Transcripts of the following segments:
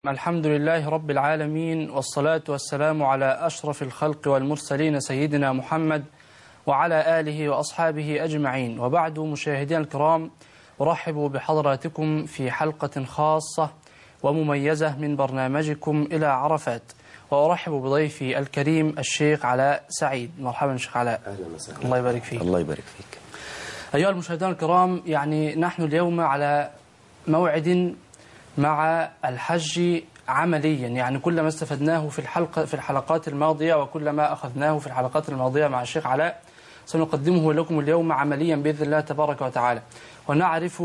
الحمد لله رب العالمين، والصلاة والسلام على أشرف الخلق والمرسلين سيدنا محمد وعلى آله وأصحابه أجمعين. وبعد، مشاهدينا الكرام، أرحب بحضراتكم في حلقة خاصة ومميزة من برنامجكم إلى عرفات، وأرحب بضيفي الكريم الشيخ علاء سعيد. مرحبا شيخ علاء. أهلا وسهلا. الله يبارك فيك. الله يبارك فيك. أيها المشاهدين الكرام، نحن اليوم على موعد مع الحج عمليا، كل ما استفدناه في الحلقات الماضية وكل ما أخذناه في الحلقات الماضية مع الشيخ علاء سنقدمه لكم اليوم عمليا بإذن الله تبارك وتعالى، ونعرف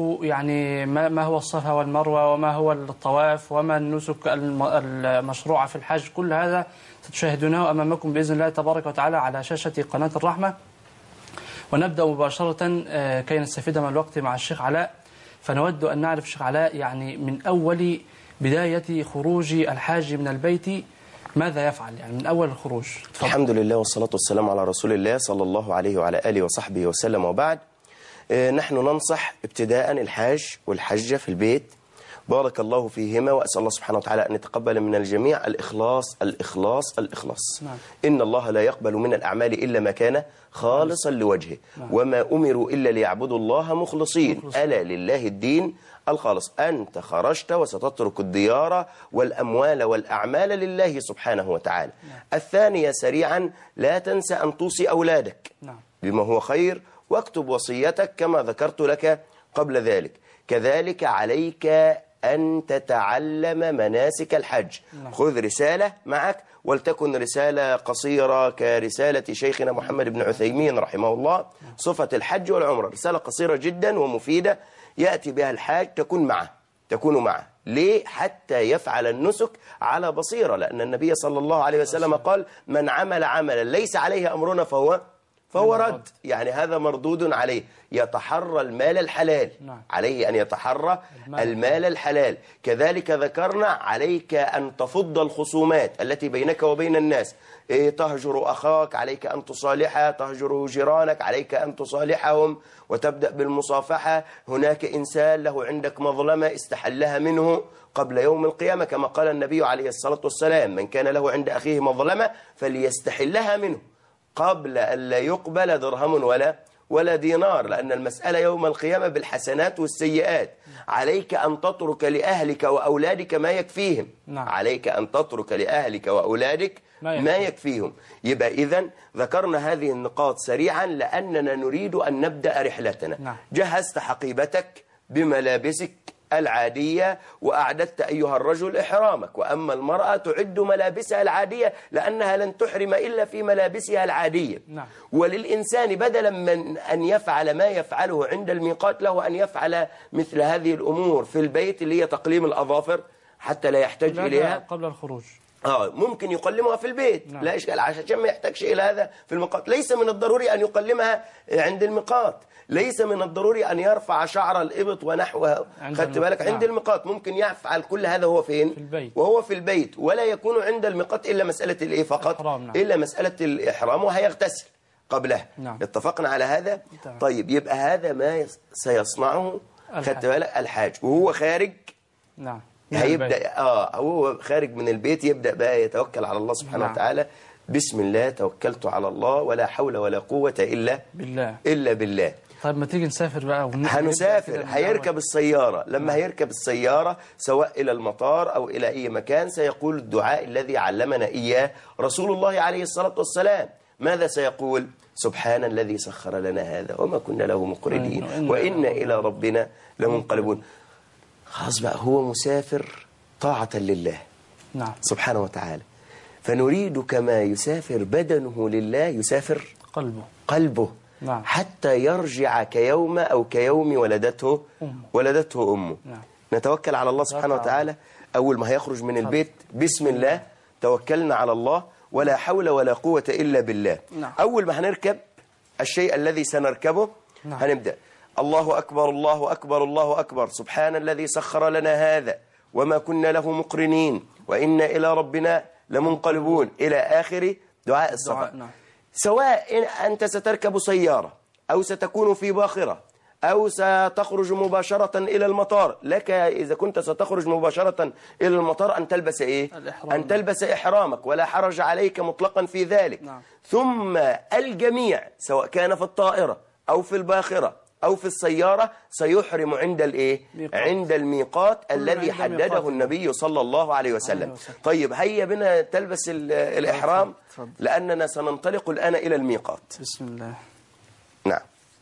ما هو الصفا والمروة، وما هو الطواف، وما النسك المشروعة في الحج. كل هذا ستشاهدونه أمامكم بإذن الله تبارك وتعالى على شاشة قناة الرحمة. ونبدأ مباشرة كي نستفيد من الوقت مع الشيخ علاء. فنود أن نعرف الشيخ علاء، من أول بداية خروج الحاج من البيت ماذا يفعل، من أول الخروج؟ تفضل. الحمد لله والصلاة والسلام على رسول الله صلى الله عليه وعلى آله وصحبه وسلم. وبعد، نحن ننصح ابتداء الحاج والحجة في البيت، بارك الله فيهما، وأسأل الله سبحانه وتعالى أن يتقبل من الجميع الإخلاص الإخلاص الإخلاص. نعم. إن الله لا يقبل من الأعمال إلا ما كان خالصا لوجهه. نعم. وما أمروا إلا ليعبدوا الله مخلصين. ألا لله الدين الخالص. أنت خرجت وستترك الديار والأموال والأعمال لله سبحانه وتعالى. نعم. الثانية سريعا، لا تنسى أن توصي أولادك نعم. بما هو خير، واكتب وصيتك كما ذكرت لك قبل ذلك. كذلك عليك أن تتعلم مناسك الحج. نعم. خذ رسالة معك، ولتكن رسالة قصيرة كرسالة شيخنا محمد بن عثيمين رحمه الله، صفة الحج والعمرة. رسالة قصيرة جدا ومفيدة يأتي بها الحاج، تكون معه. ليه؟ حتى يفعل النسك على بصيرة، لأن النبي صلى الله عليه وسلم قال: من عمل عملا ليس عليه أمرنا فهو رد. هذا مردود عليه. يتحرى المال الحلال. نعم. عليه أن يتحرى المال الحلال. كذلك ذكرنا عليك أن تفض الخصومات التي بينك وبين الناس. تهجر أخاك عليك أن تصالحه، تهجر جيرانك عليك أن تصالحهم وتبدأ بالمصافحة. هناك إنسان له عندك مظلمة استحلها منه قبل يوم القيامة، كما قال النبي عليه الصلاة والسلام: من كان له عند أخيه مظلمة فليستحلها منه قبل أن لا يقبل درهم ولا دينار، لأن المسألة يوم القيامة بالحسنات والسيئات. عليك أن تترك لأهلك وأولادك ما يكفيهم. نعم. عليك أن تترك لأهلك وأولادك ما يكفيهم. يبقى إذن ذكرنا هذه النقاط سريعا لأننا نريد أن نبدأ رحلتنا. نعم. جهزت حقيبتك بملابسك العادية، وأعددت أيها الرجل إحرامك. وأما المرأة تعد ملابسها العادية لأنها لن تحرم إلا في ملابسها العادية. نعم. وللإنسان بدلا من أن يفعل ما يفعله عند الميقات، له أن يفعل مثل هذه الأمور في البيت، اللي هي تقليم الأظافر حتى لا يحتاج إليها قبل الخروج. ممكن يقلمها في البيت. نعم. لا إشكال، عشان ما يحتاجش إلى هذا في الميقات. ليس من الضروري أن يقلمها عند الميقات، ليس من الضروري أن يرفع شعر الإبط ونحوها. خدت بالك؟ عند الميقات ممكن يفعل كل هذا هو فين؟ في البيت. وهو في البيت، ولا يكون عند الميقات إلا مسألة الإيه فقط؟ نعم. إلا مسألة الإحرام، وهيغتسل قبلها. نعم. اتفقنا على هذا؟ طبعا. طيب، يبقى هذا ما سيصنعه خدت بالك الحاج وهو خارج. نعم. هيبدأ هو خارج من البيت يبدأ بقى يتوكل على الله سبحانه نعم. وتعالى. بسم الله توكلت على الله ولا حول ولا قوة إلا بالله. طيب، ما تيجي نسافر بقى هنسافر. هيركب السيارة. لما هيركب السيارة سواء إلى المطار أو إلى أي مكان، سيقول الدعاء الذي علمنا إياه رسول الله عليه الصلاة والسلام. ماذا سيقول؟ سبحان الذي سخر لنا هذا وما كنا له مقرنين وإنا إلى ربنا لمنقلبون. خلاص بقى، هو مسافر طاعة لله. نعم. سبحانه وتعالى. فنريد كما يسافر بدنه لله يسافر قلبه. نعم. حتى يرجع كيوم أو كيوم ولدته أمه. نعم. نتوكل على الله سبحانه وتعالى. أول ما هيخرج من البيت، بسم الله توكلنا على الله ولا حول ولا قوة إلا بالله. نعم. أول ما هنركب الشيء الذي سنركبه، نعم، هنبدأ: الله أكبر الله أكبر الله أكبر، سبحان الذي سخر لنا هذا وما كنا له مقرنين وإنا إلى ربنا لمنقلبون، إلى آخر دعاء السفر. نعم. سواء أنت ستركب سيارة أو ستكون في باخرة أو ستخرج مباشرة إلى المطار، لك إذا كنت ستخرج مباشرة إلى المطار أن تلبس إيه؟ أن تلبس إحرامك، ولا حرج عليك مطلقا في ذلك. نعم. ثم الجميع سواء كان في الطائرة أو في الباخرة أو في السيارة سيحرم عند الإيه؟ عند الميقات الذي حدده النبي صلى الله عليه وسلم. طيب هيا بنا تلبس الإحرام لأننا سننطلق الآن إلى الميقات. بسم الله. نعم.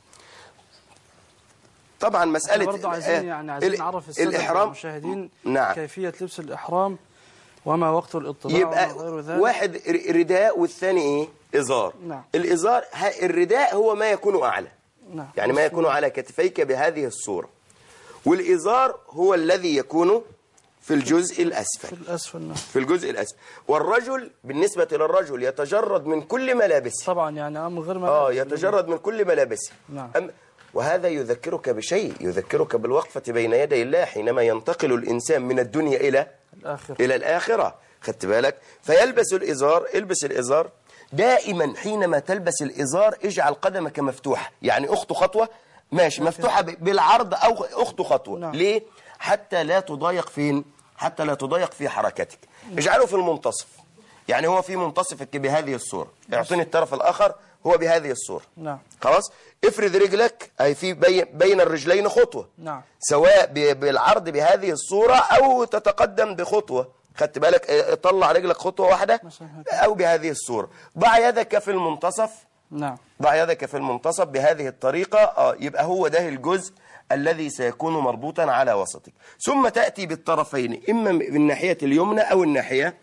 طبعا مسألة برضه عايزين نعرف السادة المشاهدين نعم. كيفية لبس الإحرام وما وقت الاطلاع يبقى وغير ذلك. واحد رداء والثاني إيه؟ إزار. نعم. الإزار الرداء هو ما يكون أعلى. نعم. يعني ما يكون على كتفيك بهذه الصورة، والإزار هو الذي يكون في الجزء الأسفل. في الأسفل. نعم. في الجزء الأسفل. والرجل بالنسبة للرجل يتجرد من كل ملابسه. طبعا يعني من غير ملابس. يتجرد من كل ملابسه. نعم. وهذا يذكرك بشيء، يذكرك بالوقفة بين يدي الله حينما ينتقل الإنسان من الدنيا إلى الآخرة. خدت بالك؟ فيلبس الإزار. البس الإزار دائما. حينما تلبس الإزار اجعل قدمك مفتوحة، يعني أخت خطوة ماشي مفتوحة بالعرض أو أخت خطوة. نعم. ليه؟ حتى لا تضايق فين؟ حتى لا تضايق في حركتك. اجعله في المنتصف، يعني هو في منتصفك بهذه الصورة. اعطيني الطرف الآخر هو بهذه الصورة. نعم. خلاص. افرد رجلك أي في بين الرجلين خطوة. نعم. سواء بالعرض بهذه الصورة أو تتقدم بخطوة. خدت بالك؟ طلع رجلك خطوة واحدة أو بهذه الصورة. ضع يدك في المنتصف. نعم. ضع يدك في المنتصف بهذه الطريقة. يبقى هو ده الجزء الذي سيكون مربوطا على وسطك. ثم تأتي بالطرفين إما بالناحية اليمنى أو الناحية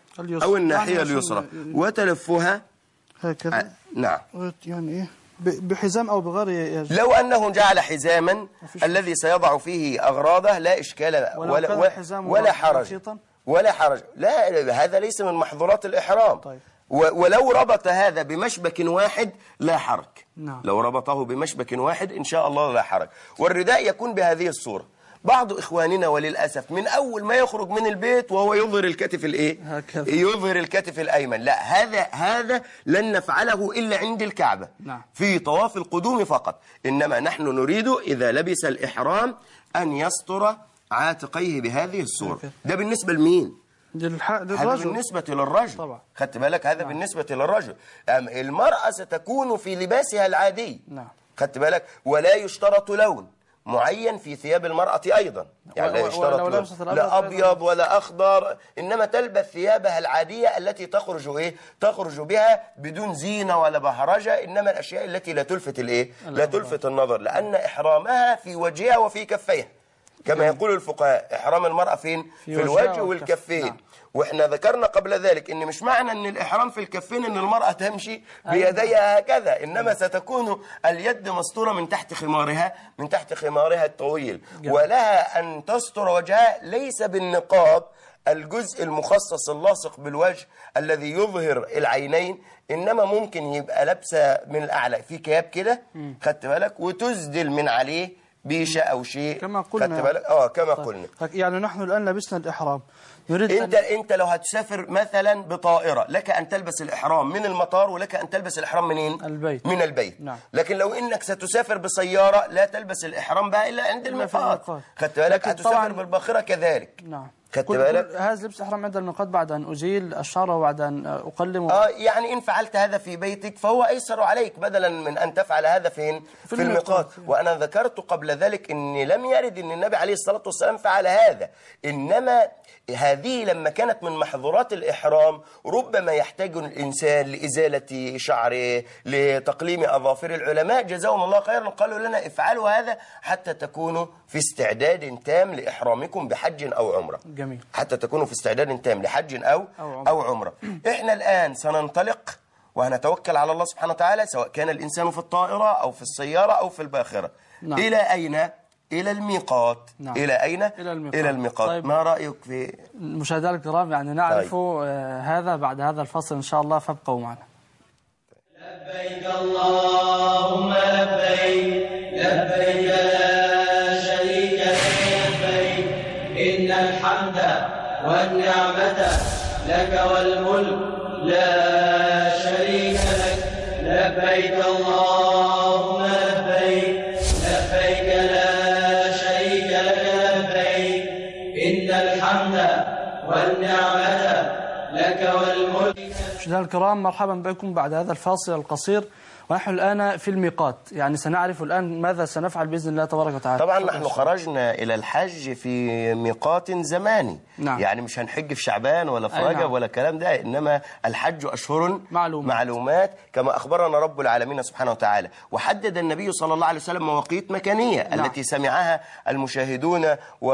اليسرى وتلفها هكذا. نعم. يعني إيه بحزام أو بغير. لو أنه جعل حزاما الذي سيضع فيه أغراضه لا إشكال ولا حرج. ولا حرج. لا، هذا ليس من محظورات الإحرام. طيب. ولو ربط هذا بمشبك واحد لا حرج. نعم. لو ربطه بمشبك واحد إن شاء الله لا حرج. والرداء يكون بهذه الصورة. بعض إخواننا وللأسف من أول ما يخرج من البيت وهو يظهر الكتف الإيه؟ يظهر الكتف الأيمن. لا، هذا لن نفعله إلا عند الكعبة. نعم. في طواف القدوم فقط. إنما نحن نريد إذا لبس الإحرام أن يستر عاتقيه بهذه الصورة. ده بالنسبة لمين؟ للرجل. هذا بالنسبة للرجل طبعا. خدت بالك؟ هذا بالنسبة للرجل. المرأة ستكون في لباسها العادي. نعم. خدت بالك؟ ولا يشترط لون معين في ثياب المرأة أيضا. يعني لا يشترط لون، لا أبيض ولا أخضر، إنما تلبس ثيابها العادية التي تخرج بها بدون زينة ولا بهرجة. إنما الأشياء التي لا تلفت لا تلفت النظر، لأن إحرامها في وجهها وفي كفيها. كما يقول الفقهاء إحرام المرأة فين؟ في الوجه والكفين. نعم. وإحنا ذكرنا قبل ذلك إن مش معنى أن الإحرام في الكفين أن المرأة تمشي بيديها هكذا، إنما ستكون اليد مستورة من تحت خمارها الطويل. ولها أن تستر وجهها ليس بالنقاب الجزء المخصص اللاصق بالوجه الذي يظهر العينين، إنما ممكن يبقى لابسة من الأعلى في كاب كده. خدت بالك؟ وتسدل من عليه بيشة أو شيء كما قلنا. خدت بالك؟ كما قلنا. يعني نحن الآن لبسنا الإحرام. انت لو هتسافر مثلا بطائرة لك أن تلبس الإحرام من المطار، ولك أن تلبس الإحرام منين؟ من البيت. نعم. لكن لو إنك ستسافر بسيارة لا تلبس الإحرام بقى إلا عند الميقات. خدت بالك؟ هتسافر بالباخرة كذلك. نعم. خدت بالك؟ هذا لبس إحرام عند الميقات بعد أن أزيل الشعر وبعد أن أقلم. يعني إن فعلت هذا في بيتك فهو أيسر عليك بدلا من أن تفعل هذا فين؟ في الميقات. وأنا ذكرت قبل ذلك أن لم يرد أن النبي عليه الصلاة والسلام فعل هذا، إنما هذه لما كانت من محظورات الإحرام ربما يحتاج الإنسان لإزالة شعره، لتقليم أظافر. العلماء جزاهم الله خيرا قالوا لنا افعلوا هذا حتى تكونوا في استعداد تام لإحرامكم بحج أو عمرة. جميل. حتى تكونوا في استعداد تام لحج أو عمرة. إحنا الآن سننطلق وهنتوكل على الله سبحانه وتعالى، سواء كان الإنسان في الطائرة أو في السيارة أو في الباخرة. نعم. إلى أين؟ إلى الميقات. نعم. إلى أين؟ إلى الميقات. طيب. ما رأيك في المشاهدين الكرام؟ يعني نعرف طيب. هذا بعد هذا الفصل إن شاء الله، فابقوا معنا. لبيك اللهم لبيك، لبيك لا شريك لك لبيك، إن الحمد والنعمة لك والملك لا شريك لك. لبيك اللهم لبيك، لبيك النعمة لك والملك. مشاهدينا الكرام، مرحبا بكم بعد هذا الفاصل القصير، ونحن الآن في الميقات. يعني سنعرف الآن ماذا سنفعل بإذن الله تبارك وتعالى. طبعا نحن خرجنا إلى الحج في ميقات زماني. نعم. يعني مش هنحج في شعبان ولا في رجب. نعم. ولا الكلام ده، إنما الحج أشهر معلومات كما أخبرنا رب العالمين سبحانه وتعالى. وحدد النبي صلى الله عليه وسلم مواقيت مكانية. نعم. التي سمعها المشاهدون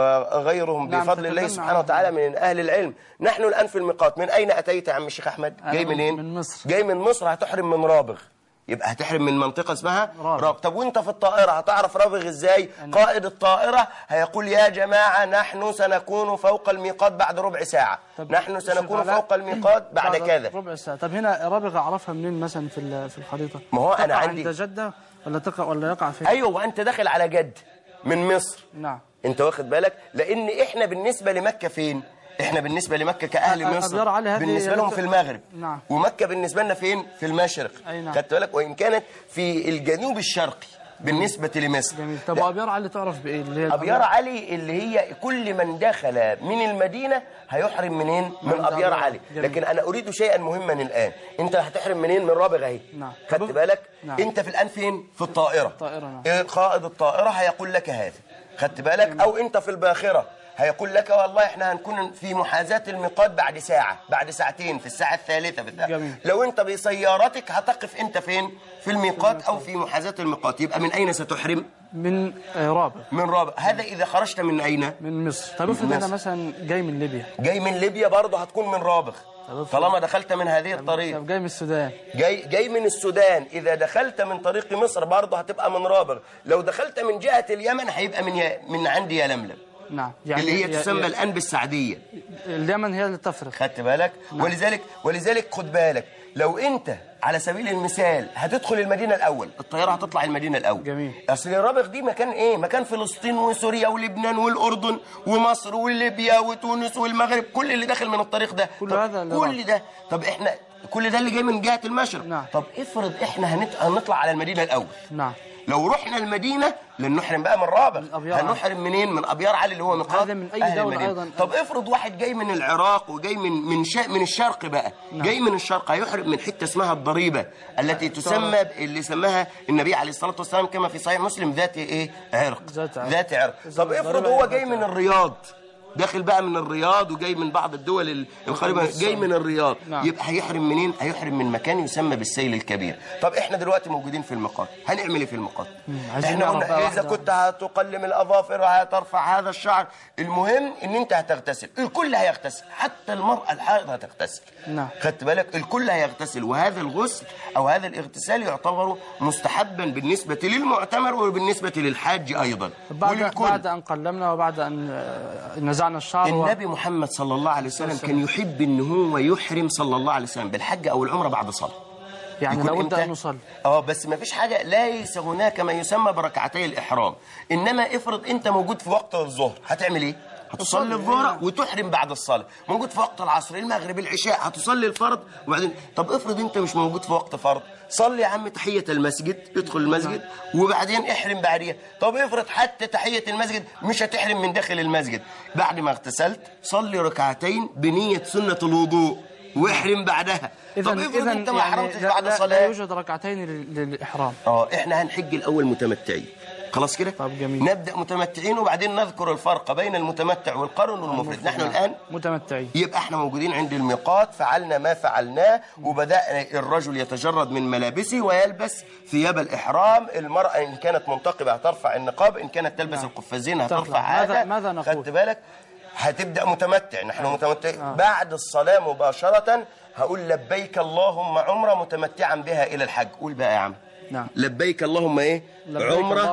وغيرهم. نعم. بفضل الله سبحانه وتعالى من أهل العلم. نحن الآن في الميقات. من أين أتيت يا عم الشيخ أحمد؟ جاي منين؟ من مصر. جاي من مصر. هتحرم من رابغ، يبقى هتحرم من منطقة اسمها رابغ. طب وانت في الطائرة هتعرف رابغ ازاي؟ قائد الطائرة هيقول يا جماعة نحن سنكون فوق الميقات بعد ربع ساعة، نحن سنكون فوق الميقات بعد كذا ربع ساعة. طب هنا رابغ اعرفها منين مثلا في الخريطة؟ ما هو انا عندي عند جدة ولا يقع فين؟ ايوه، وانت داخل على جد من مصر. نعم. انت واخد بالك؟ لان احنا بالنسبة لمكة فين؟ احنا بالنسبة لمكة كأهل مصر بالنسبة لهم في المغرب. نعم. ومكة بالنسبة لنا فين؟ في المشرق. نعم. خدت بالك؟ وإن كانت في الجنوب الشرقي بالنسبة لمصر. جميل. طب أبيار علي تعرف بإيه؟ اللي هي أبيار علي اللي هي كل من دخل من المدينة هيحرم منين؟ من أبيار علي. جميل. لكن أنا أريد شيئا مهما الآن. أنت هتحرم منين؟ من رابغ أهي. نعم. خدت بالك؟ نعم. أنت في الآن فين؟ في الطائرة. نعم. قائد الطائرة هيقول لك هذا. خدت بالك؟ جميل. أو أنت في الباخرة هيقول لك والله احنا هنكون في محاذاة الميقات بعد ساعة، بعد ساعتين، في الساعة الثالثة في الساعة. جميل. لو انت بسيارتك هتقف انت فين؟ في الميقات او في محاذاة الميقات. يبقى من اين ستحرم؟ من رابغ. من رابغ. هذا اذا خرجت من اين؟ من مصر. طب افرض انا مثلا جاي من ليبيا. جاي من ليبيا برضه هتكون من رابغ طالما دخلت من هذه الطريق. طب جاي من السودان. جاي من السودان، اذا دخلت من طريق مصر برضه هتبقى من رابغ. لو دخلت من جهة اليمن هيبقى من عندي يلملم. نعم. يعني اللي هي تسمى الآن بالسعدية. اليمن هي اللي تفرق. خدت بالك؟ نعم. ولذلك خد بالك، لو انت على سبيل المثال هتدخل المدينة الأول، الطيارة هتطلع المدينة الأول. جميل. أصل رابغ دي مكان إيه؟ مكان فلسطين وسوريا ولبنان والأردن ومصر وليبيا وتونس والمغرب، كل اللي داخل من الطريق ده. كل ده. طب إحنا كل ده اللي جاي من جهة المشرق. نعم. طب افرض إحنا هنطلع على المدينة الأول. نعم. لو رحنا المدينة لن نحرم بقى من رابغ، هنحرم منين؟ من أبيار علي اللي هو ميقات هذا من أي دولة أيضا. طب افرض واحد جاي من العراق وجاي من الشرق بقى. نعم. جاي من الشرق هيحرم من حتة اسمها الضريبة التي تسمى اللي سماها النبي عليه الصلاة والسلام كما في صحيح مسلم ذات ايه؟ عرق. ذات عرق. طب افرض هو جاي من الرياض، داخل بقى من الرياض وجاي من بعض الدول القريبة، جاي من الرياض. نعم. يبقى هيحرم منين؟ هيحرم من مكان يسمى بالسيل الكبير. طب احنا دلوقتي موجودين في الميقات، هنعمل ايه في الميقات؟ احنا قلنا اذا كنت هتقلم الاظافر هترفع هذا الشعر، المهم ان انت هتغتسل، الكل هيغتسل، حتى المرأة الحائض هتغتسل. نعم. خدت بالك؟ الكل هيغتسل، وهذا الغسل او هذا الاغتسال يعتبر مستحبا بالنسبة للمعتمر وبالنسبة للحاج ايضا. بعد ان قلمنا وبعد ان نزعنا الشعر. النبي محمد صلى الله عليه وسلم كان يحب ان هو يحرم صلى الله عليه وسلم بالحج او العمره بعد صلاه. يعني لابد ان نصلي. بس ما فيش حاجه، ليس هناك ما يسمى بركعتي الاحرام. انما افرض انت موجود في وقت الظهر، هتعمل ايه؟ هتصلي الظهر وتحرم بعد الصلاه. موجود في وقت العصر، المغرب، العشاء، هتصلي الفرض وبعدين. طب افرض انت مش موجود في وقت فرض، صلي يا عم تحيه المسجد، ادخل المسجد وبعدين احرم بعديها. طب افرض حتى تحيه المسجد مش هتحرم من داخل المسجد، بعد ما اغتسلت صلي ركعتين بنيه سنه الوضوء واحرم بعدها. طب افرض انت ما حرمتش بعد الصلاه، لا يوجد ركعتين للاحرام. احنا هنحج الاول متمتعين، خلاص كده. طب جميل. نبدأ متمتعين وبعدين نذكر الفرق بين المتمتع والقارن والمفرد. نحن الآن متمتعين، يبقى احنا موجودين عند الميقات، فعلنا ما فعلناه، وبدأ الرجل يتجرد من ملابسه ويلبس ثياب الإحرام. المرأة إن كانت منتقبة هترفع النقاب، إن كانت تلبس القفازين هترفع هذا. ماذا نقول؟ خدت بالك؟ هتبدأ متمتع، نحن متمتعين. بعد الصلاة مباشرة هقول لبيك اللهم عمرة متمتعا بها إلى الحج. قول بقى يا عم. نعم. لبيك اللهم ايه؟ عمرة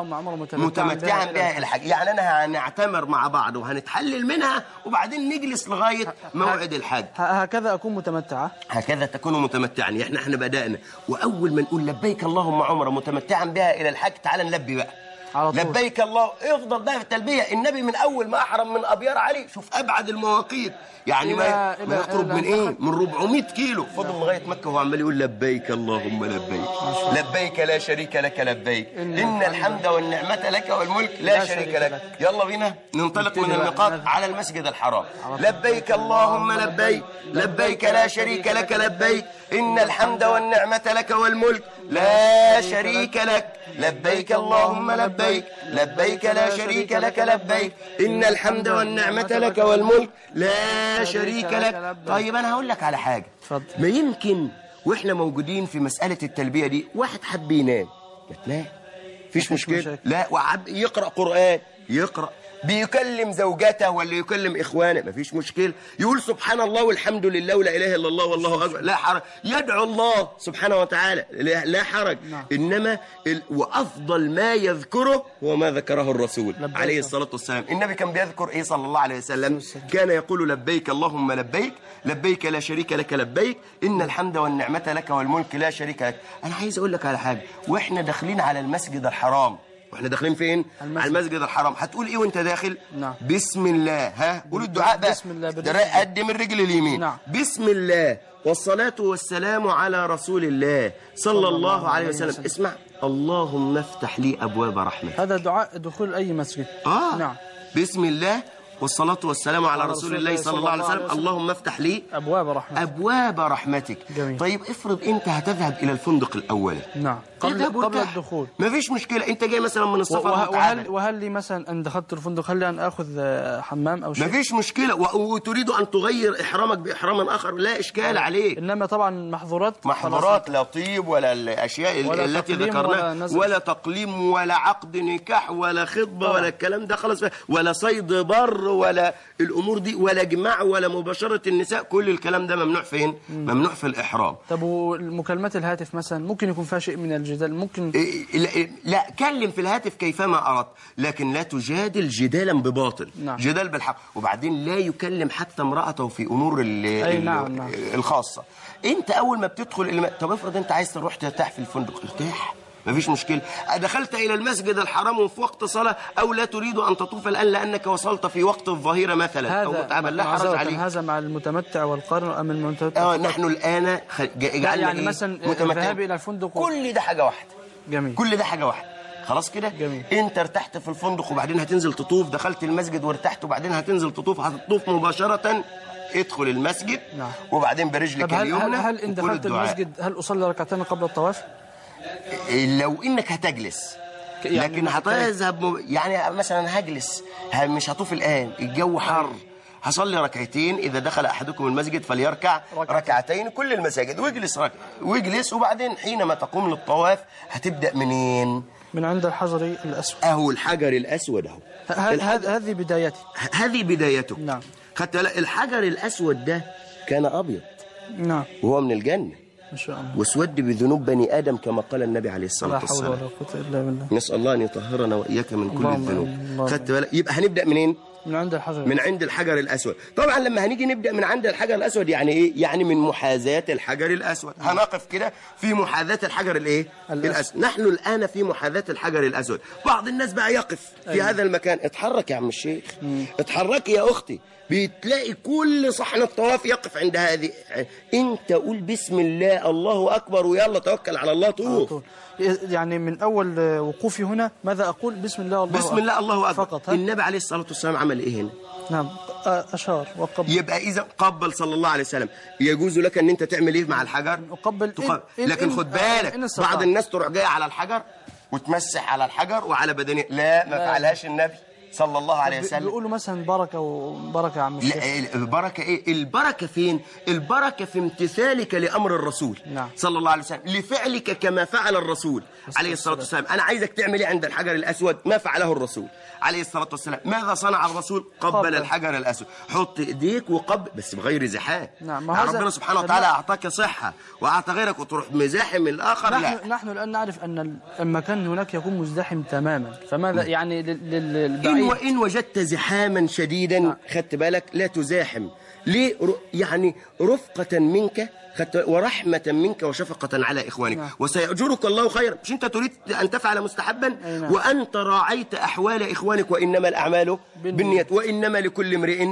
متمتعا بها الى الحج. يعني انا هنعتمر مع بعض وهنتحلل منها وبعدين نجلس لغايه موعد الحج. هكذا اكون متمتعا. هكذا تكون متمتعا. احنا بدانا، واول ما نقول لبيك اللهم عمرة متمتعا بها الى الحج، تعال نلبي بقى. على طول. لبيك الله، افضل بقى في التلبيه. النبي من اول ما احرم من ابيار علي، شوف ابعد المواقيت يعني ما يقرب من ايه، من 400 كيلو، فضل لغايه مكه وهو عمال يقول لبيك اللهم لبيك، لبيك لا شريك لك لبيك، ان الحمد والنعمه لك والملك لا شريك لك. يلا بينا ننطلق من الميقات على المسجد الحرام. لبيك اللهم لبيك، لبيك لا شريك لك لبيك، ان الحمد والنعمه لك والملك لا شريك لك، لبيك اللهم لبيك، لبيك لا شريك لك لبيك، ان الحمد والنعمه لك والملك لا شريك لك. طيب انا هقول لك على حاجه، ما يمكن واحنا موجودين في مساله التلبيه دي واحد حب ينام، ما تنام، مفيش مشكله، لا يقرا قران، يقرا، بيكلم زوجته ولا يكلم اخوانه، مفيش مشكله، يقول سبحان الله والحمد لله ولا اله الا الله والله اكبر، لا حرج، يدعو الله سبحانه وتعالى، لا حرج. انما وافضل ما يذكره هو ما ذكره الرسول عليه الصلاه والسلام. النبي كان بيذكر ايه صلى الله عليه وسلم؟ كان يقول لبيك اللهم لبيك، لبيك لا شريك لك لبيك، ان الحمد والنعمه لك والملك لا شريك لك. انا عايز اقول لك على حاجه، واحنا داخلين على المسجد الحرام، واحنا داخلين فين؟ على المسجد الحرام، هتقول ايه وانت داخل؟ نعم. بسم الله، ها قول الدعاء بقى، بسم الله، قدم الرجل اليمين. نعم. بسم الله والصلاة والسلام على رسول الله صلى الله عليه وسلم. اسمع، اللهم افتح لي ابواب رحمة. هذا دعاء دخول اي مسجد. نعم. بسم الله والصلاة والسلام على رسول الله صلى الله عليه وسلم، اللهم افتح لي أبواب رحمتك، أبواب رحمتك. جميل. طيب افرض أنت هتذهب إلى الفندق الأولي. نعم. قبل الدخول. ما فيش مشكلة، أنت جاي مثلا من السفر وهل لي مثلا أن دخلت الفندق هل لي أن آخذ حمام أو شيء؟ ما فيش مشكلة، وتريد أن تغير إحرامك بإحرام آخر لا إشكال عليه. إنما طبعا محظورات، لا طيب ولا الأشياء التي ذكرناها، ولا تقليم ولا عقد نكاح ولا خطبة ولا الكلام ده خلاص، ولا صيد بر ولا الامور دي، ولا جماع ولا مباشره النساء، كل الكلام ده ممنوع فين؟ ممنوع في الاحرام. طب ومكالمات الهاتف مثلا ممكن يكون فيها شيء من الجدال؟ ممكن لا كلم في الهاتف كيفما اردت، لكن لا تجادل جدالا بباطل. نعم. جدال بالحق. وبعدين لا يكلم حتى امراته في امور نعم. الخاصه. انت اول ما بتدخل طب افرض انت عايز تروح ترتاح في الفندق، ارتاح، مفيش مشكلة. دخلت إلى المسجد الحرام وفي وقت صلاة، أو لا تريد أن تطوف الآن لأنك وصلت في وقت الظهيرة مثلا أو متعبا، لا حرج عليك. هذا مع المتمتع والقارن أم المتمتع؟ نحن الآن جعلنا يعني مثلا الذهاب إلى الفندق كل ده حاجة واحدة. جميل. كل ده حاجة واحدة، خلاص كده. انت ارتحت في الفندق وبعدين هتنزل تطوف، دخلت المسجد وارتحت وبعدين هتنزل تطوف، هتطوف مباشرة، ادخل المسجد. نعم. وبعدين برجلك اليمنى. هل إن دخلت المسجد هل أصلي ركعتين قبل الطواف؟ لو انك هتجلس، لكن هتذهب يعني مثلا هجلس، مش هطوف الان، الجو حر، هصلي ركعتين. اذا دخل احدكم المسجد فليركع ركعتين، كل المساجد، واجلس وبعدين حينما تقوم للطواف هتبدا منين؟ من عند الحجر الاسود. اهو الحجر الاسود اهو، هذه بدايته، هذه بدايته. نعم. خدت الحجر الاسود ده كان ابيض، نعم، وهو من الجنه ما شاء الله، واسود بذنوب بني ادم كما قال النبي عليه الصلاه والسلام. لا حول ولا قوه الا بالله. نسال الله ان يطهرنا واياك من كل الذنوب. خدت بالك؟ يبقى هنبدا منين؟ من عند الحجر، من عند الحجر الاسود. طبعا لما هنيجي نبدا من عند الحجر الاسود يعني ايه؟ يعني من محاذاه الحجر الاسود. هنقف كده في محاذاه الحجر الايه؟ الاسود. نحن الان في محاذاه الحجر الاسود. بعض الناس بقى يقف في هذا المكان. اتحرك يا عم الشيخ، اتحركي يا اختي. بتلاقي كل صحن الطواف يقف عند هذه. انت قول بسم الله الله اكبر ويلا توكل على الله طوف. يعني من اول وقوفي هنا ماذا اقول؟ بسم الله الله بسم الله الله اكبر فقط. النبي عليه الصلاه والسلام عمل ايه هنا؟ نعم، اشار وقبل. يبقى اذا قبل صلى الله عليه وسلم. يجوز لك ان انت تعمل ايه مع الحجر؟ اقبل. لكن خد بالك، بعض الناس تروح جايه على الحجر وتمسح على الحجر وعلى بدنه. لا، ما فعلهاش النبي صلى الله عليه وسلم. بيقولوا مثلا بركه وبركه يا عم الشيخ. لا، البركه ايه؟ البركه فين؟ البركه في امتثالك لامر الرسول. نعم. صلى الله عليه وسلم، لفعلك كما فعل الرسول عليه الصلاه والسلام. انا عايزك تعمل ايه عند الحجر الاسود؟ ما فعله الرسول عليه الصلاه والسلام. ماذا صنع الرسول؟ قبل الحجر الاسود. حط ايديك وقبل، بس بغير زحام. نعم. ربنا سبحانه وتعالى اعطاك صحه واعطى غيرك وتروح مزاحم الاخر. نحن الان نعرف ان المكان هناك يكون مزدحم تماما، فماذا يعني للبعيد؟ إن وجدت زحاما شديدا، خدت بالك، لا تزاحم. ليه؟ يعني رفقة منك ورحمة منك وشفقة على إخوانك. وسيأجرك الله خيرا. مش أنت تريد أن تفعل مستحبا وأنت راعيت أحوال إخوانك، وإنما الأعمال بالنيات وإنما لكل امرئ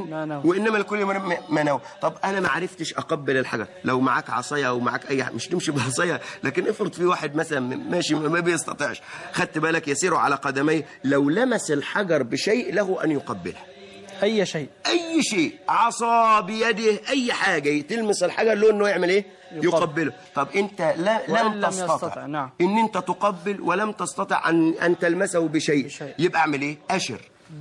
ما نوى. طب أنا ما عرفتش أقبل الحجر، لو معاك عصاية أو معاك أي مش تمشي بعصاية، لكن افرض في واحد مثلا ماشي ما بيستطيعش، خدت بالك، يسير على قدميه، لو لمس الحجر بشيء له أن يقبله. أي شيء، عصا بيده، أي حاجة تلمس الحجر له أنه يعمل إيه؟ يقبله. طب أنت لم تستطع إن أنت تقبل، ولم تستطع أن تلمسه بشيء. يبقى أعمل إيه؟ أشر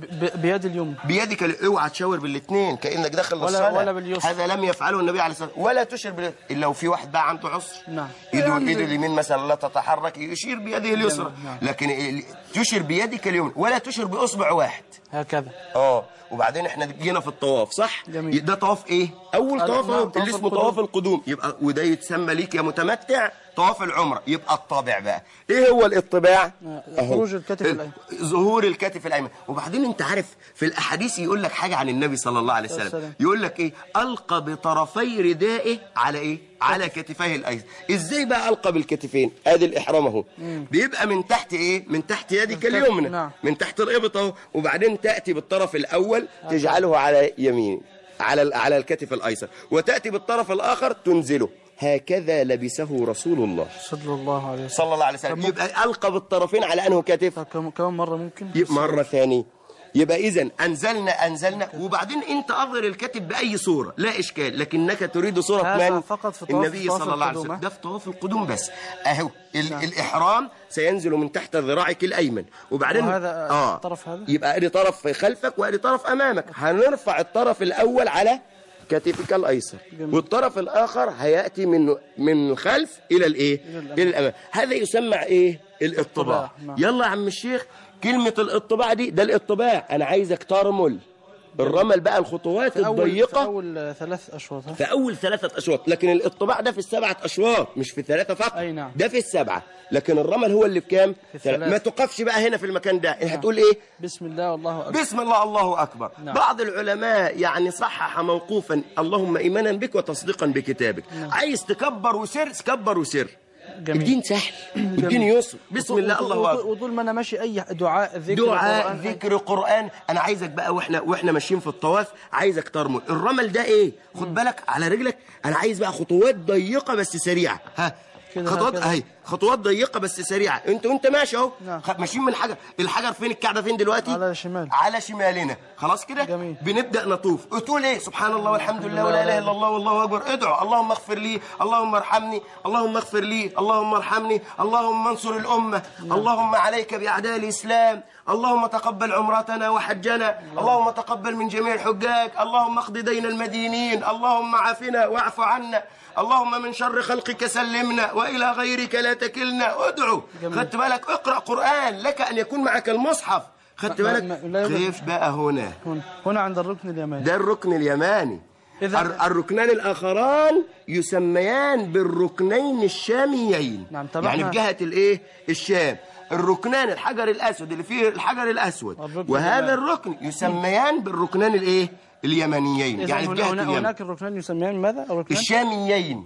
بيد اليوم، بيدك. اوعى تشاور بالاثنين كأنك داخل الصلاة، ولا باليسر. هذا لم يفعله النبي عليه الصلاة والسلام. ولا تشير باليسر إلا لو في واحد بقى عنده عسر، ايده اليمين مثلا لا تتحرك، يشير بيده اليسرى. لكن تشير بيدك اليمين، ولا تشير بأصبع واحد هكذا. وبعدين احنا جينا في الطواف، صح؟ جميل. ده طواف ايه؟ اول طواف اللي اسمه طواف القدوم. يبقى وده يتسمى ليك يا متمتع طواف العمره. يبقى الطابع بقى ايه هو الاطباع؟ خروج الكتف الايمن، ظهور الكتف الايمن. وبعدين انت عارف في الاحاديث يقول لك حاجه عن النبي صلى الله عليه وسلم، يقول لك ايه؟ القى بطرفي ردائه على ايه؟ على كتفيه الايسر. ازاي بقى القى بالكتفين؟ ادي الاحرام اهو، بيبقى من تحت ايه؟ من تحت يدك اليمنى، من تحت الابط اهو، وبعدين تاتي بالطرف الاول تجعله على يمين على الكتف الايسر، وتاتي بالطرف الاخر تنزله. هكذا لبسه رسول الله صلى الله عليه وسلم. يبقى القى بالطرفين على انه كتف. كم مره ممكن؟ مره ثانيه. يبقى إذن أنزلنا وبعدين أنت أظهر الكتف بأي صورة لا إشكال، لكنك تريد صورة من؟ فقط في النبي صلى الله عليه وسلم. ده في طواف القدوم بس أهو. الإحرام سينزل من تحت ذراعك الأيمن، وبعدين الطرف هذا يبقى أدي طرف خلفك وأدي طرف أمامك. هنرفع الطرف الأول على كتفك الأيسر، والطرف الآخر هيأتي من الخلف إلى الإيه؟ إلى الأمام. هذا يسمى إيه؟ الاطباع. يلا يا عم الشيخ، كلمة الاطباع دي، ده الاطباع. أنا عايزك ترمل الرمل بقى الخطوات الضيقة في أول 3 أشواط. في أول 3 أشواط، لكن الاطباع ده في 7 أشواط، مش في 3 فقط. أي نعم. ده في 7، لكن الرمل هو اللي بكام؟ ما تقفش بقى هنا في المكان ده. هتقول إيه؟ بسم الله والله أكبر. بسم الله الله أكبر. بعض العلماء يعني صحح موقوفا اللهم إيمانا بك وتصديقا بكتابك. عايز تكبر وسر، كبر وسر. جميل. الدين سهل والدين يسر. بسم الله الله اكبر. وطول ما انا ماشي اي دعاء ذكر قرآن. انا عايزك بقى واحنا ماشيين في الطواف، عايزك ترمل الرمل ده ايه؟ خد بالك على رجلك. انا عايز بقى خطوات ضيقه بس سريعه. خطوات اهي، خطوات ضيقه بس سريعه. انت ماشي اهو، ماشيين من الحجر فين؟ الكعبه فين دلوقتي؟ على شمالنا. خلاص كده بنبدا نطوف. تقول ايه؟ سبحان الله والحمد لله ولا اله الا الله والله اكبر. ادعوا اللهم اغفر لي، اللهم ارحمني، اللهم اغفر لي، اللهم ارحمني، اللهم انصر الامه، اللهم عليك باعداء الاسلام، اللهم تقبل عمرتنا وحجنا، اللهم تقبل من جميع الحجاج، اللهم اقض دين المدينين، اللهم عافنا واعف عنا، اللهم من شر خلقك سلمنا وإلى غيرك لا تكلنا. ادعو. خدت بالك؟ اقرأ قرآن، لك أن يكون معك المصحف. خدت بالك؟ كيف بقى هنا عند الركن اليماني. ده الركن اليماني. الركنان الآخران يسميان بالركنين الشاميين. يعني في جهة الايه؟ الشام. الركنان الحجر الأسود اللي فيه الحجر الأسود، وهذا الركن يسميان بالركنان الايه؟ اليمنيين. يعني في جهة اليمن. هناك الركنان يسميان ماذا؟ الشاميين.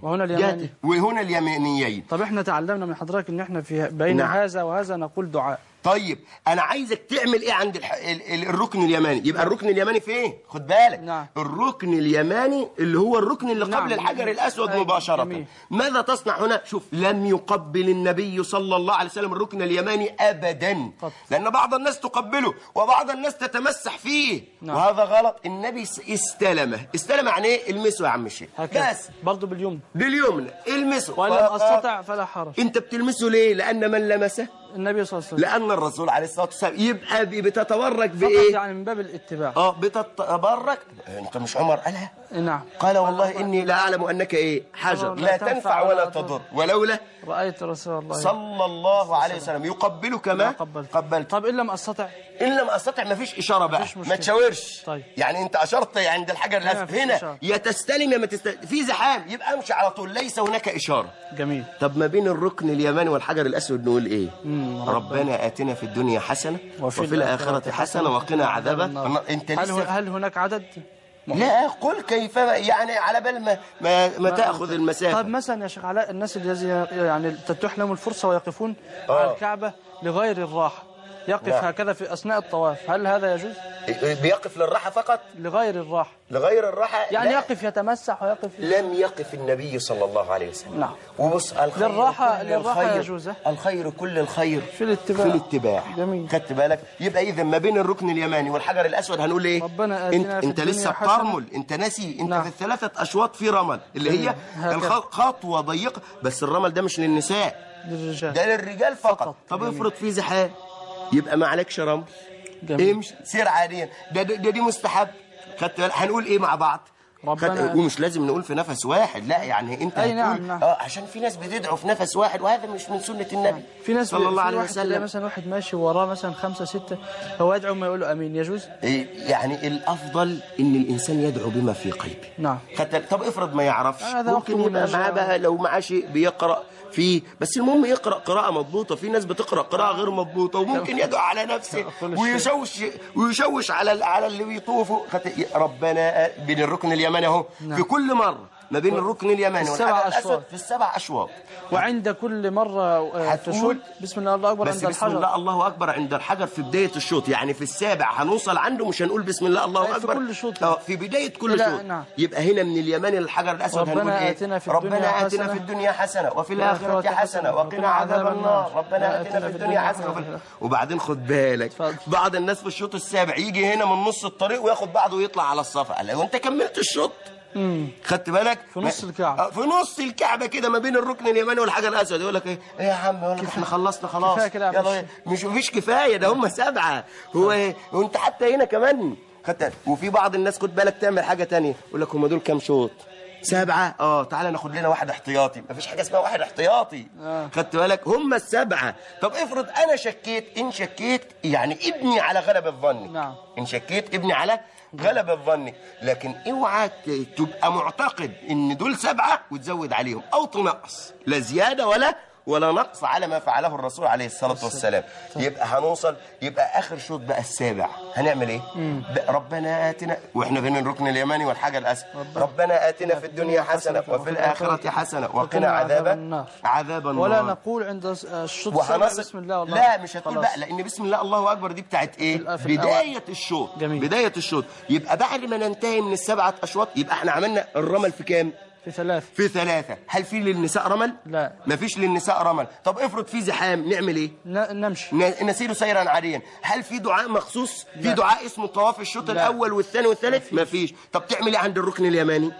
وهنا اليمنيين. طب احنا تعلمنا من حضرتك ان احنا في بين هذا وهذا نقول دعاء. طيب انا عايزك تعمل ايه عند الركن اليماني؟ يبقى الركن اليماني فين؟ خد بالك. الركن اليماني اللي هو الركن اللي قبل الحجر الاسود مباشره. ماذا تصنع هنا؟ شوف، لم يقبل النبي صلى الله عليه وسلم الركن اليماني ابدا، لان بعض الناس تقبله وبعض الناس تتمسح فيه. وهذا غلط. النبي استلم يعني ايه؟ المسه يا عم الشيخ. بس برضه باليمنى المسه. وان لم استطع فلا حرج. انت بتلمسه ليه؟ لان من لمسه النبي صلى الله عليه وسلم، لأن الرسول عليه الصلاة والسلام. يبقى بتتبرك بإيه؟ يعني من باب الاتباع. بتتبرك. أنت مش عمر قالها؟ نعم. قال والله إني لا أعلم أنك إيه؟ حجر لا تنفع ولا تضر ولولا رأيت رسول الله صلى الله عليه وسلم يقبلك ما قبلت. طب إن لم أستطع؟ إن لم أستطع ما فيش إشارة بقى، ما تشاورش. طيب. يعني أنت أشرت عند الحجر الأسود هنا، يا تستلم يا ما تستلم. في زحام يبقى امشي على طول، ليس هناك إشارة. جميل. طب ما بين الركن اليماني والحجر الأسود نقول إيه؟ ربنا آتنا في الدنيا حسنة وفي الآخرة حسنة وقنا عذاب النار. أنت هل هناك عدد؟ لا قل كيف يعني على بال ما تأخذ المسافة. طيب مثلا يا شيخ علاء، الناس اللي يعني تتيح لهم الفرصة ويقفون على الكعبة لغير الراحة، يقف هكذا في أثناء الطواف، هل هذا يجوز؟ بيقف للراحة فقط؟ لغير الراحة. لغير الراحة يعني لا. يقف يتمسح ويقف لم يقف النبي صلى الله عليه وسلم. نعم. وبص الخير للراحة يجوز. الخير كل الخير في الاتباع. جميل. خدت بالك؟ يبقى إذا ما بين الركن اليماني والحجر الأسود هنقول إيه؟ ربنا آتنا انت لسه بترمل، انت ناسي، انت نعم. في الثلاثة أشواط في رمل اللي هي خطوة ضيقة، بس الرمل ده مش للنساء، للرجال، ده للرجال فقط. طب افرض في زحام يبقى ما عليكش رمل، امشي سير عاديا، دي مستحب. خدت بالك؟ هنقول ايه مع بعض؟ ومش لازم نقول في نفس واحد، لا يعني انت هتقول نعم. عشان في ناس بتدعو في نفس واحد، وهذا مش من سنة النبي في ناس صلى الله عليه وسلم. مثلا واحد ماشي وراه مثلا 5 6 هو يدعو ما يقول له امين، يجوز؟ يعني الافضل ان الانسان يدعو بما في قلبه. نعم. طب افرض ما يعرفش، ممكن يبقى معاه بقى لو معاه شيء بيقرأ فيه، بس المهم يقرأ قراءة مضبوطة. في ناس بتقرأ قراءة غير مضبوطة وممكن يدعو على نفسه ويشوش على اللي بيطوفوا. ربنا بين الركن اليماني اهو في كل مرة ما بين الركن اليماني والحجر الأسود في ال7 أشواط، وعند كل مرة تشوت بسم الله الله أكبر عند الحجر. بسم الله الله أكبر عند الحجر في بداية الشوط، يعني في ال7 هنوصل عنده مش هنقول بسم الله الله أكبر في كل شوط. في بداية كل شوط. نعم. يبقى هنا من اليماني للحجر الأسود هنقول إيه؟ ربنا آتنا في الدنيا حسنة وفي الآخرة حسنة وقنا عذاب النار. ربنا آتنا في الدنيا حسنة. وبعدين خد بالك بعض الناس في الشوط السابع يجي هنا من نص الطريق وياخد بعضه ويطلع على الصفا، قال وأنت كملت الشوط. خدت بالك؟ في نص الكعبة، في نص الكعبة كده ما بين الركن اليماني والحجر الأسود. يقول لك ايه يا عم، يقول لك احنا خلصنا خلاص، يلا مفيش كفاية، ده هم 7. هو ايه وانت حتى هنا كمان خدت. وفي بعض الناس خد بالك تعمل حاجة تانية، يقول لك هم دول كام شوط؟ 7. تعالى ناخد لنا واحد احتياطي. مفيش حاجة اسمها واحد احتياطي. خدت بالك؟ هم 7. طب افرض انا شكيت، ان شكيت يعني ابني على غلبة ظني. نعم. ان شكيت ابني على غلبة ظنك، لكن اوعى تبقى معتقد ان دول 7 وتزود عليهم او تنقص، لا زيادة ولا نقص على ما فعله الرسول عليه الصلاة والسلام. يبقى هنوصل، يبقى آخر شوط بقى ال7 هنعمل ايه؟ ربنا آتنا، واحنا بين الركن اليماني والحجر الأسود، ربنا آتنا في الدنيا حسنة وفي الآخرة حسنة وقنا عذاب النار. ولا نقول عند الشوط بسم الله والله، لا مش هتقول بقى، لأن بسم الله الله أكبر دي بتاعت إيه؟ بداية الشوط. بداية الشوط. يبقى بعد ما ننتهي من ال7 أشواط يبقى احنا عملنا الرمل في كام؟ في 3. هل في للنساء رمل؟ لا، مفيش للنساء رمل. طب افرض في زحام نعمل ايه؟ نمشي نسير سيرا عاديا. هل في دعاء مخصوص؟ في دعاء اسمه طواف الشوط الأول والثاني والثالث؟ مفيش. طب تعمل ايه عند الركن اليماني؟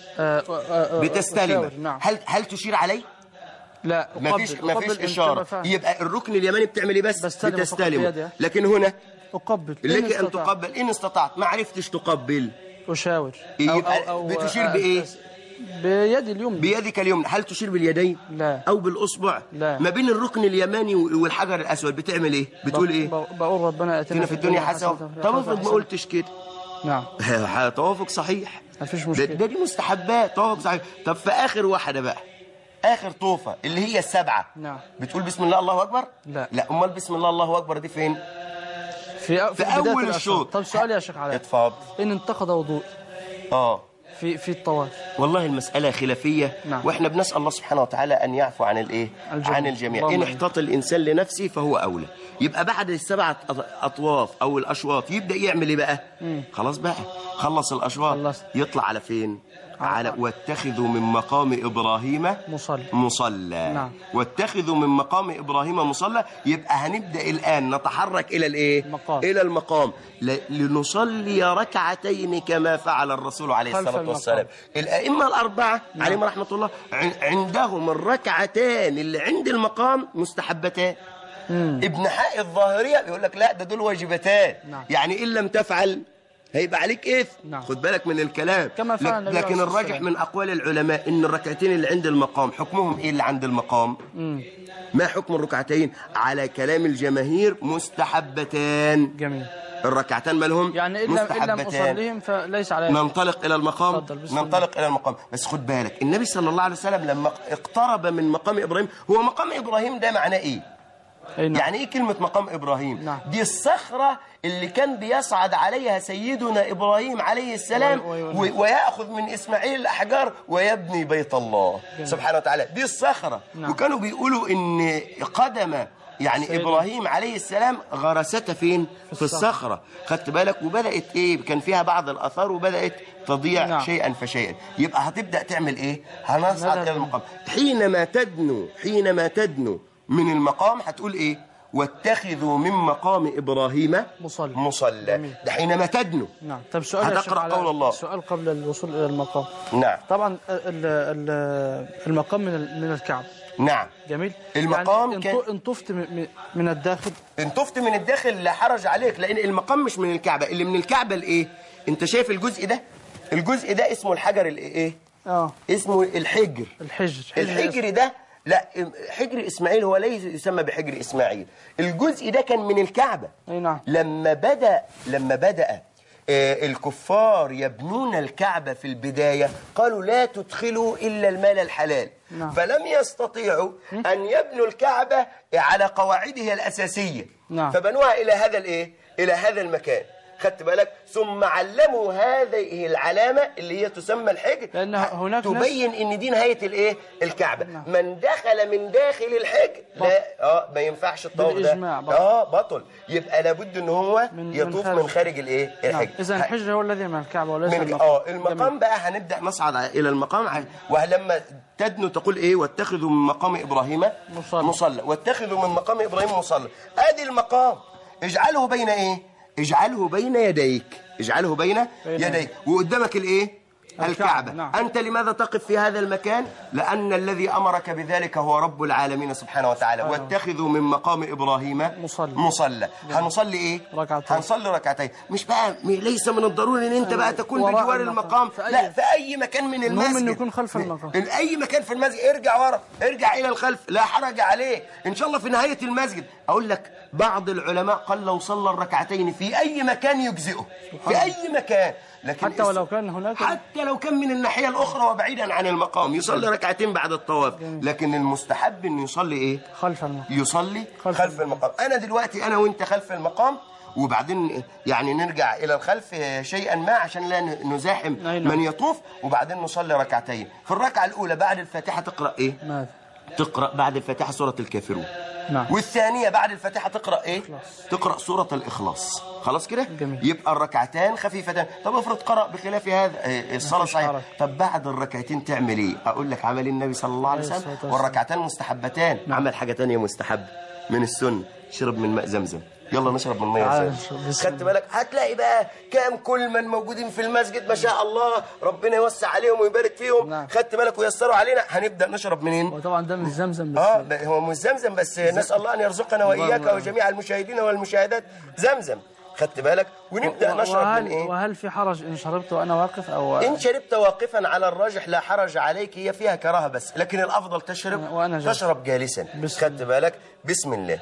بتستلم. نعم. هل تشير عليه؟ لا، مفيش إشارة. يبقى الركن اليماني بتعمل ايه بس؟ بتستلم. لكن هنا أقبل لك أن تقبل إن استطعت، ما عرفتش تقبل أشاور. أو بتشير بإيه؟ بيدي اليمنى. بيدك اليمنى. هل تشير باليدين؟ لا. أو بالأصبع؟ لا. ما بين الركن اليماني والحجر الأسود بتعمل إيه؟ بتقول إيه؟ بقول ربنا آتنا في الدنيا حسنة. طب افرض ما قلتش كده. نعم. توافق صحيح، مفيش مشكلة. دي مستحبات، توافق صحيح. طب في آخر واحدة بقى، آخر طوفة اللي هي ال7. نعم. بتقول بسم الله الله أكبر؟ لا. أمال بسم الله الله أكبر دي فين؟ في أول الشوط. طب سؤال يا شيخ علاء، اتفضل. إن انتقض وضوء في الطواف، والله المسألة خلافية. نعم. واحنا بنسأل الله سبحانه وتعالى أن يعفو عن الإيه؟ عن الجميع. إن احتاط الإنسان لنفسه فهو أولى. يبقى بعد ال7 أطواف أو الأشواط يبدأ يعمل إيه بقى؟ خلاص بقى خلص الأشواط، يطلع على فين؟ على واتخذوا من مقام إبراهيم مصلى. نعم. واتخذوا من مقام إبراهيم مصلى. يبقى هنبدأ الآن نتحرك إلى الإيه؟ إلى المقام لنصلي ركعتين كما فعل الرسول عليه الصلاة والسلام. الأئمة الأربعة عليهم رحمة الله عندهم الركعتان اللي عند المقام مستحبتان. ابن حق الظاهرية يقول لك لا، ده دول واجبتان. يعني إن لم تفعل هيبقى عليك إثم. خد بالك من الكلام. لكن الراجح من أقوال العلماء إن الركعتين اللي عند المقام حكمهم إيه؟ اللي عند المقام ما حكم الركعتين؟ على كلام الجماهير مستحبتان. جميل. الركعتان مالهم؟ يعني إن لم أصليهم فليس عليه. ننطلق إلى المقام. ننطلق إلى المقام. بس خد بالك النبي صلى الله عليه وسلم لما اقترب من مقام إبراهيم، هو مقام إبراهيم ده معناه إيه؟ أي نعم. يعني ايه كلمة مقام إبراهيم؟ نعم. دي الصخرة اللي كان بيصعد عليها سيدنا إبراهيم عليه السلام ويأخذ من إسماعيل الأحجار ويبني بيت الله سبحانه وتعالى. دي الصخرة. نعم. وكانوا بيقولوا إن قدم يعني إبراهيم عليه السلام غرستها فين؟ في الصخرة. خدت بالك؟ وبدأت إيه؟ كان فيها بعض الآثار وبدأت تضيع. نعم. شيئا فشيئا. يبقى هتبدأ تعمل إيه؟ هنصعد إلى المقام. حينما تدنو من المقام هتقول إيه؟ واتخذوا من مقام إبراهيم مصلى. ده حينما تدنو. نعم. طب سؤال هتقرأ قول الله. سؤال قبل الوصول إلى المقام. نعم. طبعا المقام من الكعبة. نعم. جميل. المقام يعني كان إن طفت من الداخل. إن طفت من الداخل لا حرج عليك، لأن المقام مش من الكعبة. اللي من الكعبة الإيه؟ أنت شايف الجزء ده؟ الجزء ده اسمه الحجر الإيه؟ اسمه الحجر. الحجر ده لا، حجر إسماعيل هو ليس يسمى بحجر إسماعيل. الجزء ده كان من الكعبة. أي نعم. لما بدأ الكفار يبنون الكعبة في البداية قالوا لا تدخلوا إلا المال الحلال. نعم. فلم يستطيعوا أن يبنوا الكعبة على قواعدها الأساسية. نعم. فبنوها إلى هذا المكان. خدت بالك؟ ثم علموا هذه العلامة اللي هي تسمى الحجر لأن هناك تبين ان دي نهاية الكعبة. نعم. من دخل من داخل الحجر لا ما ينفعش الطواف ده بطل. يبقى لابد ان هو يطوف من خارج الحجر. نعم. اذا الحجر هو الذي من الكعبة وليس المقام. المقام بقى هنبدأ نصعد الى المقام. ولما تدنو تقول ايه؟ واتخذوا من مقام ابراهيم مصلى. واتخذوا من مقام ابراهيم مصلى. ادي المقام. اجعله بين ايه؟ اجعله بين يديك. وقدامك الكعبة. نعم. أنت لماذا تقف في هذا المكان؟ لأن الذي أمرك بذلك هو رب العالمين سبحانه وتعالى. واتخذوا من مقام إبراهيم مصلى. هنصلي إيه؟ هنصلي ركعتين. مش بقى ليس من الضروري أن أنت بقى تكون بجوار المقام. لا، في أي مكان من المسجد. المهم أن يكون خلف المقام. أي مكان في المسجد. ارجع ورا، ارجع إلى الخلف، لا حرج عليه. إن شاء الله في نهاية المسجد. أقول لك بعض العلماء قال لو صلى الركعتين في أي مكان يجزئه. في أي مكان. لكن حتى ولو كان هناك، حتى لو كان من الناحية الأخرى وبعيدا عن المقام يصلي ركعتين بعد الطواف. لكن المستحب إنه يصلي إيه؟ خلف المقام. يصلي خلف المقام. أنا دلوقتي أنا وأنت خلف المقام، وبعدين يعني نرجع إلى الخلف شيئا ما عشان لا نزاحم من يطوف، وبعدين نصلي ركعتين. في الركعة الأولى بعد الفاتحة تقرأ إيه؟ ماذا؟ تقرأ بعد الفاتحة سورة الكافرون. نعم. والثانية بعد الفاتحة تقرأ إيه؟ تقرأ سورة الإخلاص. خلاص كده؟ يبقى الركعتان خفيفتان. طب افرض قرأ بخلاف هذا الصلاة صحيحة. طب بعد الركعتين تعمل إيه؟ أقول لك عمل النبي صلى الله عليه وسلم. والركعتان مستحبتان. عمل حاجة تانية مستحب من السنة، شرب من ماء زمزم. يلا نشرب من ميه زمزم. خدت بالك؟ هتلاقي بقى كام كل من موجودين في المسجد ما شاء الله، ربنا يوسع عليهم ويبارك فيهم. نعم. خدت بالك؟ ويسروا علينا. هنبدا نشرب منين؟ وطبعا ده مش زمزم بس. هو مش زمزم بس. نسال الله ان يرزقنا واياك وجميع المشاهدين والمشاهدات زمزم. خدت بالك؟ ونبدا نشرب من ايه؟ وهل في حرج ان شربت وانا واقف او ان شربت واقفا؟ على الراجح لا حرج عليك. هي فيها كراهه بس، لكن الافضل تشرب جالسا. خدت بالك؟ بسم الله.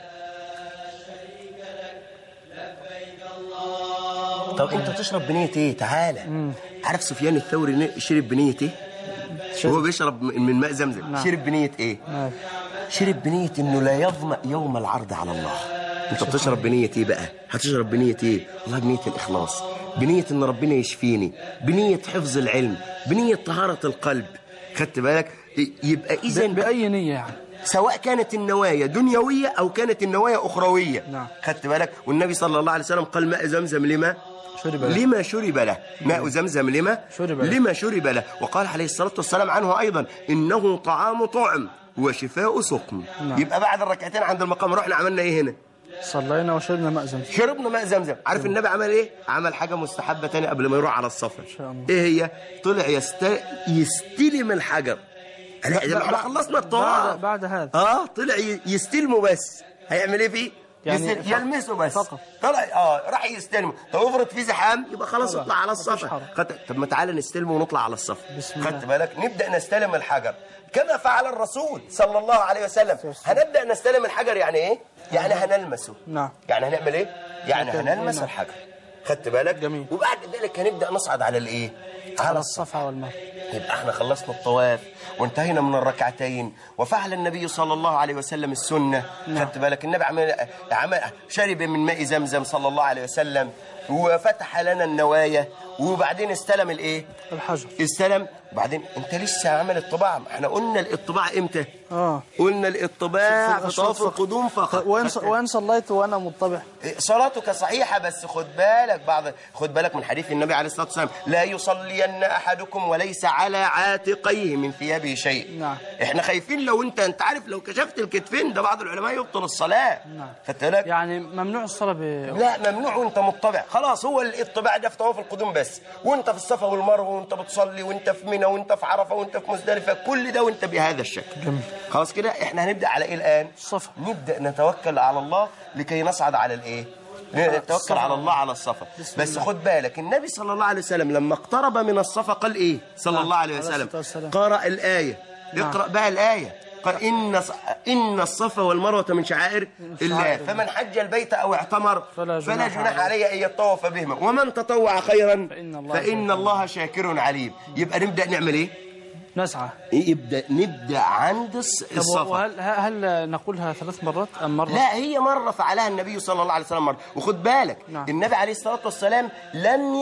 طب انت تشرب بنية ايه؟ تعالى. عارف سفيان الثوري شرب بنية ايه؟ وهو بيشرب من ماء زمزم. نعم. شرب بنية ايه؟ نعم. شرب بنية انه لا يظمأ يوم العرض على الله. انت بتشرب بنية ايه بقى؟ هتشرب بنية ايه؟ والله بنية الاخلاص، بنية ان ربنا يشفيني، بنية حفظ العلم، بنية طهارة القلب. خدت بالك؟ يبقى اذا بأي نية يعني، سواء كانت النوايا دنيوية أو كانت النوايا أخروية. نعم. خدت بالك؟ والنبي صلى الله عليه وسلم قال ماء زمزم لما شرب له. ماء زمزم لما شرب له. وقال عليه الصلاة والسلام عنه أيضا إنه طعام طعم وشفاء سقم. نعم. يبقى بعد الركعتين عند المقام رحنا عملنا إيه هنا؟ صلينا وشربنا ماء زمزم. شربنا ماء زمزم. عارف النبي عمل إيه؟ عمل حاجة مستحبة تاني قبل ما يروح على الصفا. إيه هي؟ طلع يستلم الحجر. لا احنا خلصنا الطواف. بعد هذا طلع يستلمه بس. هيعمل ايه فيه؟ يعني يلمسه بس فقط. طلع راح يستلمه. طب افرض في زحام يبقى خلاص اطلع على الصفا. طب ما تعالى نستلمه ونطلع على الصفا. خدت بالك؟ نبدا نستلم الحجر كما فعل الرسول صلى الله عليه وسلم. هنبدا نستلم الحجر يعني ايه؟ يعني هنلمسه. نعم. يعني هنعمل ايه؟ يعني هنلمس الحجر. خدت بالك؟ جميل. وبعد ذلك هنبدا نصعد على الايه؟ على الصفا والمروه. يبقى احنا خلصنا الطواف وانتهينا من الركعتين، وفعل النبي صلى الله عليه وسلم السنة. خدت بالك النبي عمل شرب من ماء زمزم صلى الله عليه وسلم، وفتح لنا النوايا، وبعدين استلم الايه؟ الحجر. استلم. وبعدين انت لسه عمل الطباع. احنا قلنا الاطباع امتى؟ قلنا الاطباع في طواف القدوم فقط. وان صليت وانا مطبع صلاتك صحيحة، بس خد بالك من حديث النبي عليه الصلاة والسلام: لا يصلين أحدكم وليس على عاتقيه من ثيابه شيء. نعم. احنا خايفين لو انت عارف لو كشفت الكتفين ده بعض العلماء يبطل الصلاة. نعم. خدت بالك؟ يعني ممنوع الصلاة لا ممنوع وانت مطبع. خلاص هو الاطباع ده في طواف القدوم بس، وانت في الصفا والمروة وانت بتصلي وانت في منى وانت في عرفة وانت في مزدلفة، كل ده وانت بهذا الشكل. جميل. خلاص كده احنا هنبدأ على ايه الآن؟ الصفا. نبدأ نتوكل على الله لكي نصعد على الايه؟ نتوكل على الله على الصفا. بس خد بالك النبي صلى الله عليه وسلم لما اقترب من الصفا قال ايه صلى الله عليه وسلم؟ قرأ الآية. اقرأ بقى الآية. قال إن الصفا والمروة من شعائر الله، فمن حج البيت أو اعتمر فلا جناح عليه أن يطوف بهما، ومن تطوع خيرا فإن الله شاكر عليم. يبقى نبدأ نعمل ايه؟ نسعى. نبدأ عند الصفا. هل نقولها 3 مرات أم مرة؟ لا، هي مرة فعلها النبي صلى الله عليه وسلم مرة. وخد بالك النبي عليه الصلاة والسلام لم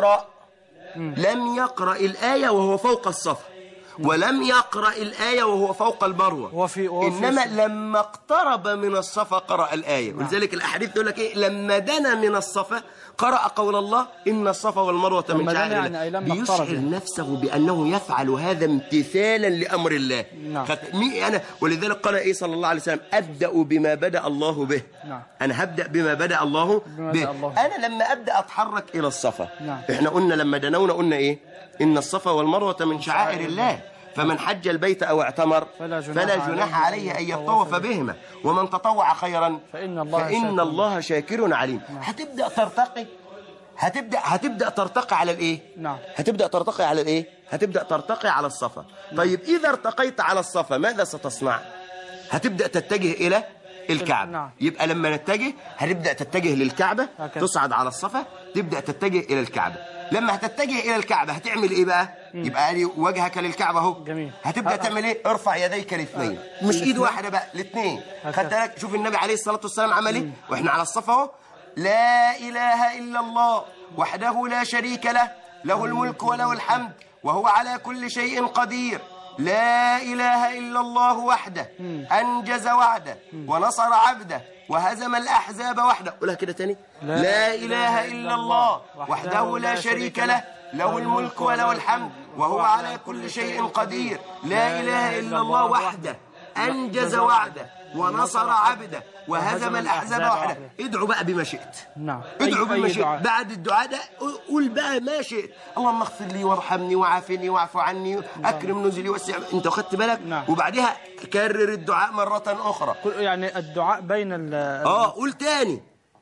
يقرأ الآية وهو فوق الصفا، ولم يقرأ الآية وهو فوق المروة. إنما لما اقترب من الصفا قرأ الآية. ولذلك الأحاديث تقول لك إيه؟ لما دنا من الصفا قرأ قول الله: إن الصفا والمروة من شعائر الله. بيشعر نفسه بأنه يفعل هذا امتثالا لأمر الله. أنا ولذلك قال إيه صلى الله عليه وسلم: أبدأ بما بدأ الله به. أنا هبدأ بما بدأ الله به. أنا لما أبدأ أتحرك إلى الصفا، إحنا قلنا لما دنونا قلنا إيه؟ إن الصفا والمروة من شعائر الله، فمن حج البيت أو اعتمر فلا جناح عليه أن يطوف بهما، ومن تطوع خيرا فإن الله شاكر عليم. هتبدأ ترتقي. هتبدأ ترتقي على الإيه؟ هتبدأ ترتقي على الإيه؟ هتبدأ ترتقي على الصفا. طيب إذا ارتقيت على الصفا ماذا ستصنع؟ هتبدأ تتجه إلى الكعبة. يبقى لما نتجه هتبدأ تتجه للكعبة، تصعد على الصفا، تبدأ تتجه إلى الكعبة. لما هتتجه إلى الكعبة هتعمل إيه بقى؟ يبقى لي وجهك للكعبة اهو. هتبدأ تعمل إيه؟ ارفع يديك الاثنين، مش إيد واحدة بقى، الاثنين. خدت بالك؟ شوف النبي عليه الصلاة والسلام عمل إيه؟ وإحنا على الصفا اهو: لا إله إلا الله وحده لا شريك له، له الملك وله الحمد وهو على كل شيء قدير. لا إله إلا الله وحده أنجز وعده ونصر عبده وهزم الأحزاب وحده. قولها كده تاني: لا إله إلا الله وحده لا شريك له، له الملك وله الحمد وهو على كل شيء قدير. لا إله إلا الله وحده أنجز وعده ونصر عبده وهزم الأحزاب وحده. ادعوا بقى بما شئت. ادعوا بما شئت. بعد الدعاء ده قول بقى ما شئت: اللهم اغفر لي وارحمني وعافني واعف عني أكرم نزلي وسع. انت خدت بالك؟ وبعدها كرر الدعاء مرة أخرى. يعني الدعاء بين قول تاني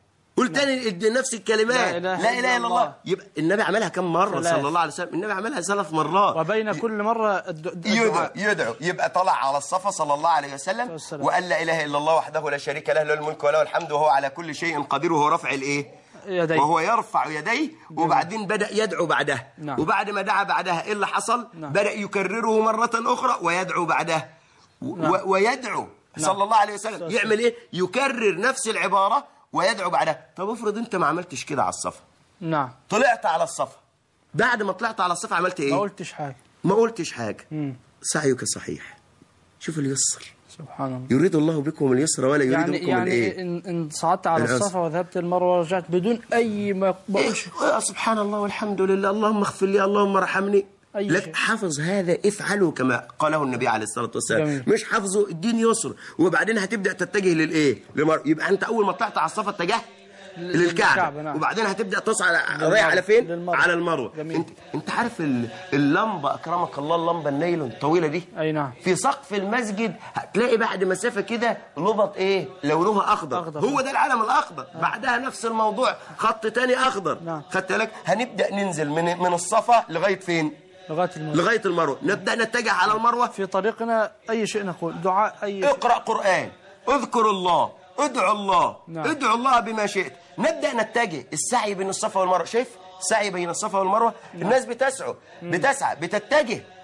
نفس الكلمات: لا إله إلا الله. يبقى النبي عملها كم مرة صلى الله عليه وسلم؟ النبي عملها 3 مرات، وبين كل مرة يدعو. يبقى طلع على الصفا صلى الله عليه وسلم وقال: لا إله إلا الله وحده لا شريك له، له الملك وله الحمد وهو على كل شيء قدير. وهو رفع الإيه؟ يديه. وهو يرفع يديه. وبعدين بدأ يدعو بعدها. وبعد ما دعا بعدها إيه اللي حصل؟ بدأ يكرره مرة أخرى ويدعو بعدها. ويدعو صلى الله عليه وسلم يعمل إيه؟ يكرر نفس العبارة ويدعو بعدها. طب افرض انت ما عملتش كده على الصفا. طلعت على الصفا، بعد ما طلعت على الصفا عملت ايه؟ ما قلتش حاجة. سعيك صحيح. شوف اليسر، سبحان الله. يريد الله بكم اليسر ولا يريد بكم الايه؟ ان صعدت على الصفا وذهبت المروه ورجعت بدون اي ما بقولش سبحان الله والحمد لله، اللهم اغفر لي، اللهم ارحمني. لك حافظ هذا، افعله كما قاله النبي عليه الصلاة والسلام. مش حافظه الدين يسر. وبعدين هتبدأ تتجه للايه؟ يبقى انت اول ما طلعت على الصفا اتجهت للكعبة. وبعدين هتبدأ تصعد رايح على فين؟ على المروة. انت عارف اللمبة اكرمك الله، اللمبة النايلون الطويلة دي، اي نعم، في سقف المسجد هتلاقي بعد مسافة كده لبط ايه؟ لونها اخضر. هو ده العلم الاخضر. بعدها نفس الموضوع، خط تاني اخضر. خدت بالك؟ هنبدأ ننزل من الصفا لغاية فين؟ لغاية المروة. نبدأ نتجه على المروة. في طريقنا أي شيء نقول، دعاء، أي شيء. اقرأ قرآن، اذكر الله، ادعو الله. ادعو الله بما شئت. نبدأ نتجه. السعي بين الصفا والمروة، شايف؟ السعي بين الصفا والمروة. الناس بتسعى بتتجه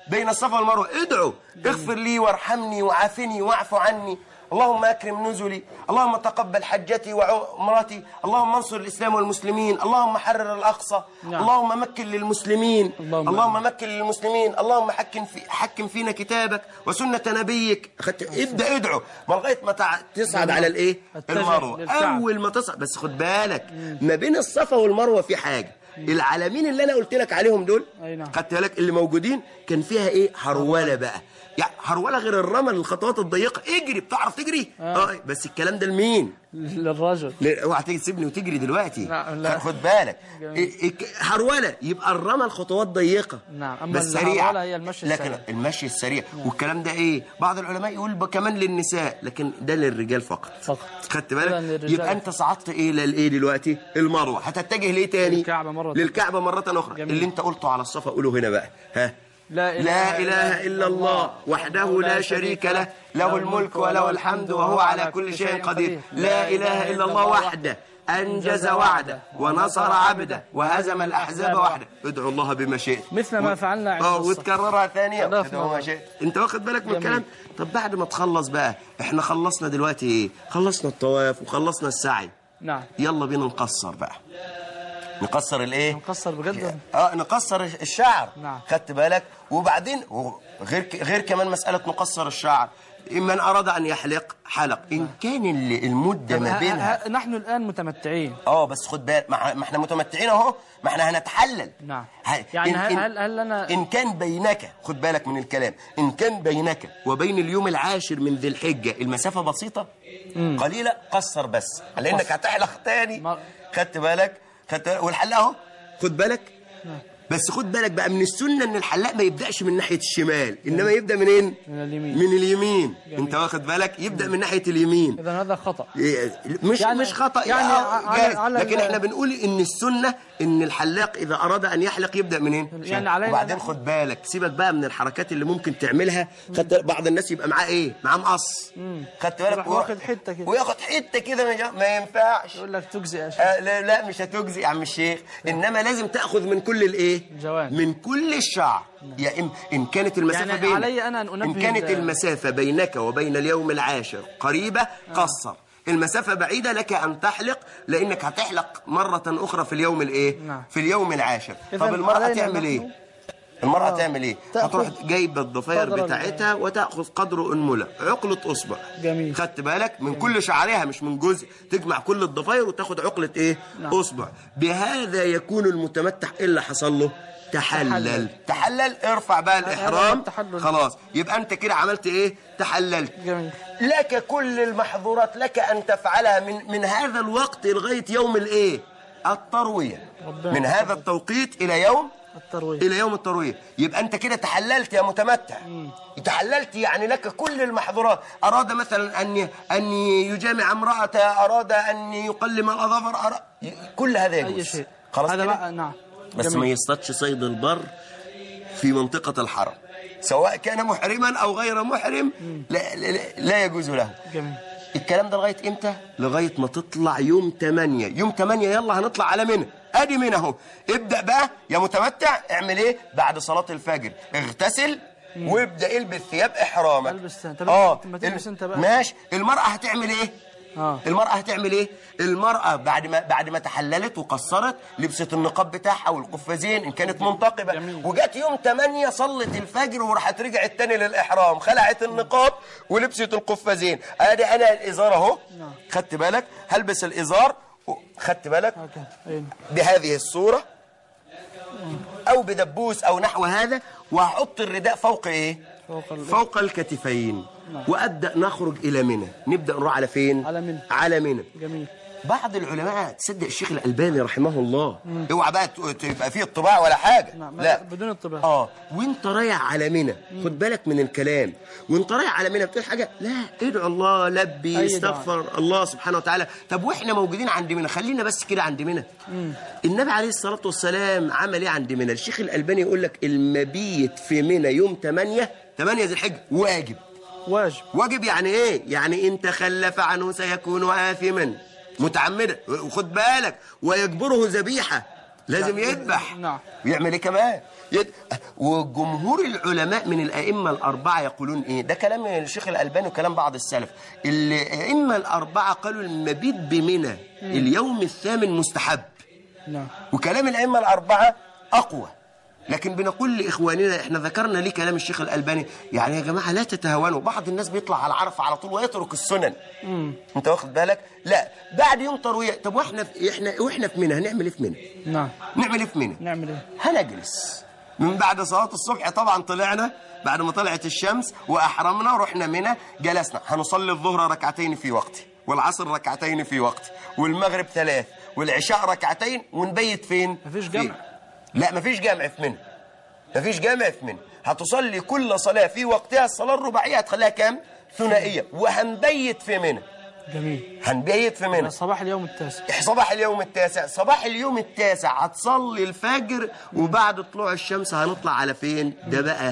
بين الصفا والمروة. ادعوا اغفر لي وارحمني وعافني واعف عني، اللهم أكرم نزلي، اللهم تقبل حجتي وعمرتي، اللهم انصر الإسلام والمسلمين، اللهم حرر الأقصى، اللهم مكن للمسلمين، اللهم مكن للمسلمين، اللهم حكم فينا كتابك وسنة نبيك. ابدأ ادعو لغاية ما تصعد على الايه؟ المروة. أول ما تصعد بس خد بالك ما بين الصفا والمروة في حاجة، العلمين اللي أنا قلت لك عليهم دول خدت بالك اللي موجودين كان فيها ايه؟ هرولة بقى، يعني هرولة غير الرمل الخطوات الضيقة. اجري، بتعرف تجري؟ بس الكلام ده لمين؟ للرجل. اوعى تيجي تسيبني وتجري دلوقتي. لا. خد بالك هرولة يبقى الرمل خطوات ضيقة. نعم. اما بس سريعة، هي المشي السريع. لكن المشي السريع والكلام ده ايه؟ بعض العلماء يقول كمان للنساء، لكن ده للرجال فقط. خدت بالك؟ يبقى انت صعدت ايه للايه دلوقتي؟ المروة. هتتجه ليه تاني؟ للكعبة مرة أخرى. جميل. اللي انت قلته على الصفا قوله هنا بقى. ها؟ لا إله إلا الله وحده لا شريك له، له الملك وله الحمد وهو على كل شيء قدير. لا إله إلا الله وحده أنجز وعده ونصر عبده وهزم الأحزاب وحده. ادعوا الله بما شئت، مثل ما فعلنا عند الصفا، وتكررها ثانية ادعوا ما شئت. انت واخد بالك من الكلام؟ طب بعد ما تخلص بقى، احنا خلصنا دلوقتي ايه؟ خلصنا الطواف وخلصنا السعي. نعم. يلا بينا نقصر بقى. نقصر الايه؟ نقصر بجد. نقصر الشعر. نعم. خدت بالك؟ وبعدين غير كمان مسألة نقصر الشعر، من أراد أن يحلق حلق، إن كان المدة ما بينها. نحن الآن متمتعين. بس خد بالك، ما احنا متمتعين اهو، ما احنا هنتحلل. نعم. يعني هل لنا إن كان بينك، خد بالك من الكلام، إن كان بينك وبين اليوم العاشر من ذي الحجة المسافة بسيطة قليلة، قصر بس، لأنك هتحلق تاني. خدت بالك؟ والحلاق اهو خد بالك. بس خد بالك بقى من السنة ان الحلاق ما يبدأش من ناحية الشمال، انما يبدأ منين؟ من اليمين. انت واخد بالك؟ يبدأ من ناحية اليمين. اذا هذا خطأ. مش خطأ يعني لكن احنا بنقول ان السنة ان الحلاق اذا اراد ان يحلق يبدأ منين؟ يعني وبعدين خد بالك، سيبك بقى من الحركات اللي ممكن تعملها. خدت بعض الناس يبقى معاه ايه؟ معاه مقص. خدت بالك؟ واخد حتة كده، وياخد حتة كده، ما ينفعش. يقول لك تجزي يا شيخ. لا مش هتجزي يا عم الشيخ، انما لازم تاخذ من كل الايه؟ من كل الشعر. يا إن كانت المسافة يعني بينك، علي أنا أن إن كانت المسافة بينك وبين اليوم العاشر قريبة قصر، المسافة بعيدة لك أن تحلق، لأنك هتحلق مرة أخرى في اليوم الإيه؟ في اليوم العاشر. طب المرأة تعمل إيه؟ المرأة تعمل إيه؟ هتروح جايبة الضفاير بتاعتها وتأخذ قدر أنملة، عقلة أصبع. جميل. خدت بالك؟ من كل شعرها، مش من جزء، تجمع كل الضفاير وتاخد عقلة إيه؟ أصبع. بهذا يكون المتمتع إلا حصل له تحلل. ارفع بقى الإحرام، خلاص يبقى أنت كده عملت إيه؟ تحللت. جميل. لك كل المحظورات لك أن تفعلها من هذا الوقت لغاية يوم الإيه؟ التروية. من هذا التوقيت إلى يوم التروية. إلى يوم التروية. يبقى أنت كده تحللت يا متمتع. تحللت يعني لك كل المحظورات. أراد مثلا أن يجامع امرأة، أراد أن يقلم الأظافر، كل هذا يجوز. أي شيء. خلاص هذا كده؟ بقى. نعم. بس جميل. ما يصطادش صيد البر في منطقة الحرم، سواء كان محرما أو غير محرم، لا يجوز له. جميل. الكلام ده لغاية إمتى؟ لغاية ما تطلع يوم 8. يوم 8 يلا هنطلع على منى. أدي منى أهو. ابدأ بقى يا متمتع، اعمل إيه؟ بعد صلاة الفجر اغتسل وابدأ البس ثياب إحرامك. البس. ما تلبس أنت بقى. ماشي. المرأة هتعمل إيه؟ المرأة هتعمل ايه؟ المرأة بعد ما تحللت وقصرت، لبست النقاب بتاعها والقفازين ان كانت منتقبة. جميل. وجات يوم 8 صلت الفجر وراحت رجعت تاني للإحرام، خلعت النقاب ولبست القفازين. ادي انا الازار اهو. خدت بالك؟ هلبس الازار، خدت بالك؟ بهذه الصورة او بدبوس او نحو هذا، وهحط الرداء فوق ايه؟ فوق الكتفين. وأبدأ نخرج إلى منى. نبدأ نروح على فين؟ على منى. جميل. بعض العلماء تصدق الشيخ الألباني رحمه الله، اوعى بقى تبقى فيه الطباع ولا حاجة. لا بدون الطباع. وانت رايح على منى، خد بالك من الكلام، وانت رايح على منى بتقول حاجة، لا ادعو الله، لبي، استغفر الله سبحانه وتعالى. طب واحنا موجودين عند منى، خلينا بس كده عند منى. النبي عليه الصلاة والسلام عمل ايه عند منى؟ الشيخ الألباني يقول لك المبيت في منى يوم 8 ذي الحجة واجب. يعني ايه؟ يعني ان تخلف عنه سيكون آثما متعمدا. وخد بالك، ويجبره ذبيحة لازم يذبح. نعم. ويعمل ايه كمان؟ وجمهور العلماء من الائمه الاربعه يقولون ايه؟ ده كلام الشيخ الالباني وكلام بعض السلف. الائمه الاربعه قالوا المبيت بمنى اليوم الثامن مستحب. نعم. وكلام الائمه الاربعه اقوى. لكن بنقول لاخواننا، احنا ذكرنا ليه كلام الشيخ الالباني، يعني يا جماعه لا تتهاونوا. بعض الناس بيطلع على عرفه على طول ويترك السنن. انت واخد بالك؟ لا، بعد يوم ترويه. طب واحنا في منى هنعمل ايه في منى؟ نعم. نعمل ايه في منى؟ نعمل ايه؟ هنجلس من بعد صلاه الصبح. طبعا طلعنا بعد ما طلعت الشمس واحرمنا ورحنا منى، جلسنا هنصلي الظهر ركعتين في وقته، والعصر ركعتين في وقته، والمغرب 3، والعشاء ركعتين، ونبيت فين؟ مفيش جمع. لا مفيش جمع في منى. مفيش جمع في منى. هتصلي كل صلاة في وقتها. الصلاة الرباعية هتخليها كام؟ ثنائية. وهنبيت في منى. جميل. هنبيت في منى صباح اليوم التاسع. صباح اليوم التاسع. صباح اليوم التاسع هتصلي الفجر، وبعد طلوع الشمس هنطلع على فين؟ ده بقى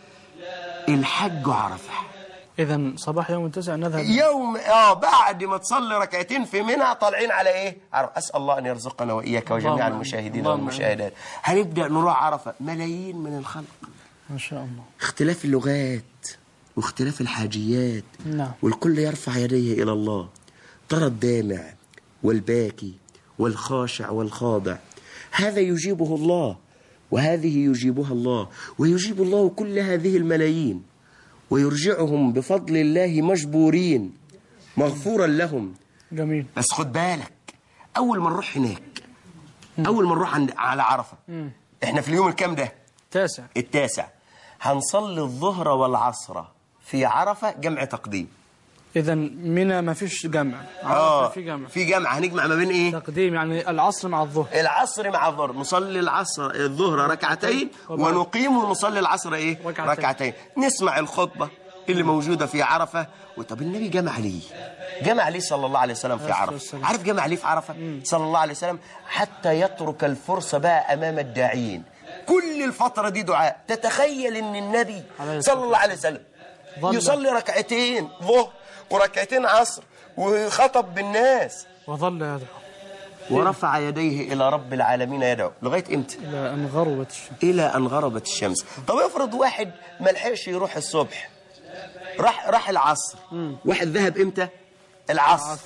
الحج عرفة. إذا صباح يوم التاسع نذهب يوم بعد ما تصلي ركعتين في منى طالعين على ايه؟ عرفة. اسال الله ان يرزقنا واياك وجميع المشاهدين والمشاهدات. هنبدا نروح عرفة. ملايين من الخلق ما شاء الله. اختلاف اللغات واختلاف الحاجيات. نعم. والكل يرفع يديه الى الله. ترى الدامع والباكي والخاشع والخاضع، هذا يجيبه الله وهذه يجيبها الله، ويجيب الله كل هذه الملايين ويرجعهم بفضل الله مجبورين مغفورا لهم. جميل. بس خد بالك، أول ما نروح هناك، أول ما نروح على عرفة، إحنا في اليوم الكام ده؟ التاسع. هنصلي الظهر والعصر في عرفة جمع تقديم. إذا منى ما فيش جمع. عرفة في جمع. في جمع. هنجمع ما بين إيه؟ تقديم، يعني العصر مع الظهر. العصر مع الظهر. نصلي الظهر ركعتين، ونقيم ونصلي العصر إيه؟ ركعتين. نسمع الخطبة اللي موجودة في عرفة. وطب النبي جمع ليه؟ جمع ليه صلى الله عليه وسلم في عرفة؟ عارف جمع ليه في عرفة؟ صلى الله عليه وسلم حتى يترك الفرصة بقى أمام الداعين. كل الفترة دي دعاء. تتخيل إن النبي صلى الله عليه وسلم يصلي ركعتين ظهر وركعتين عصر وخطب بالناس، وظل يدعو ورفع يديه إلى رب العالمين يدعو لغاية إمتى؟ إلى أن غربت الشمس. إلى أن غربت الشمس. طب افرض واحد ما لحقش يروح الصبح، راح العصر. واحد ذهب إمتى؟ العصر.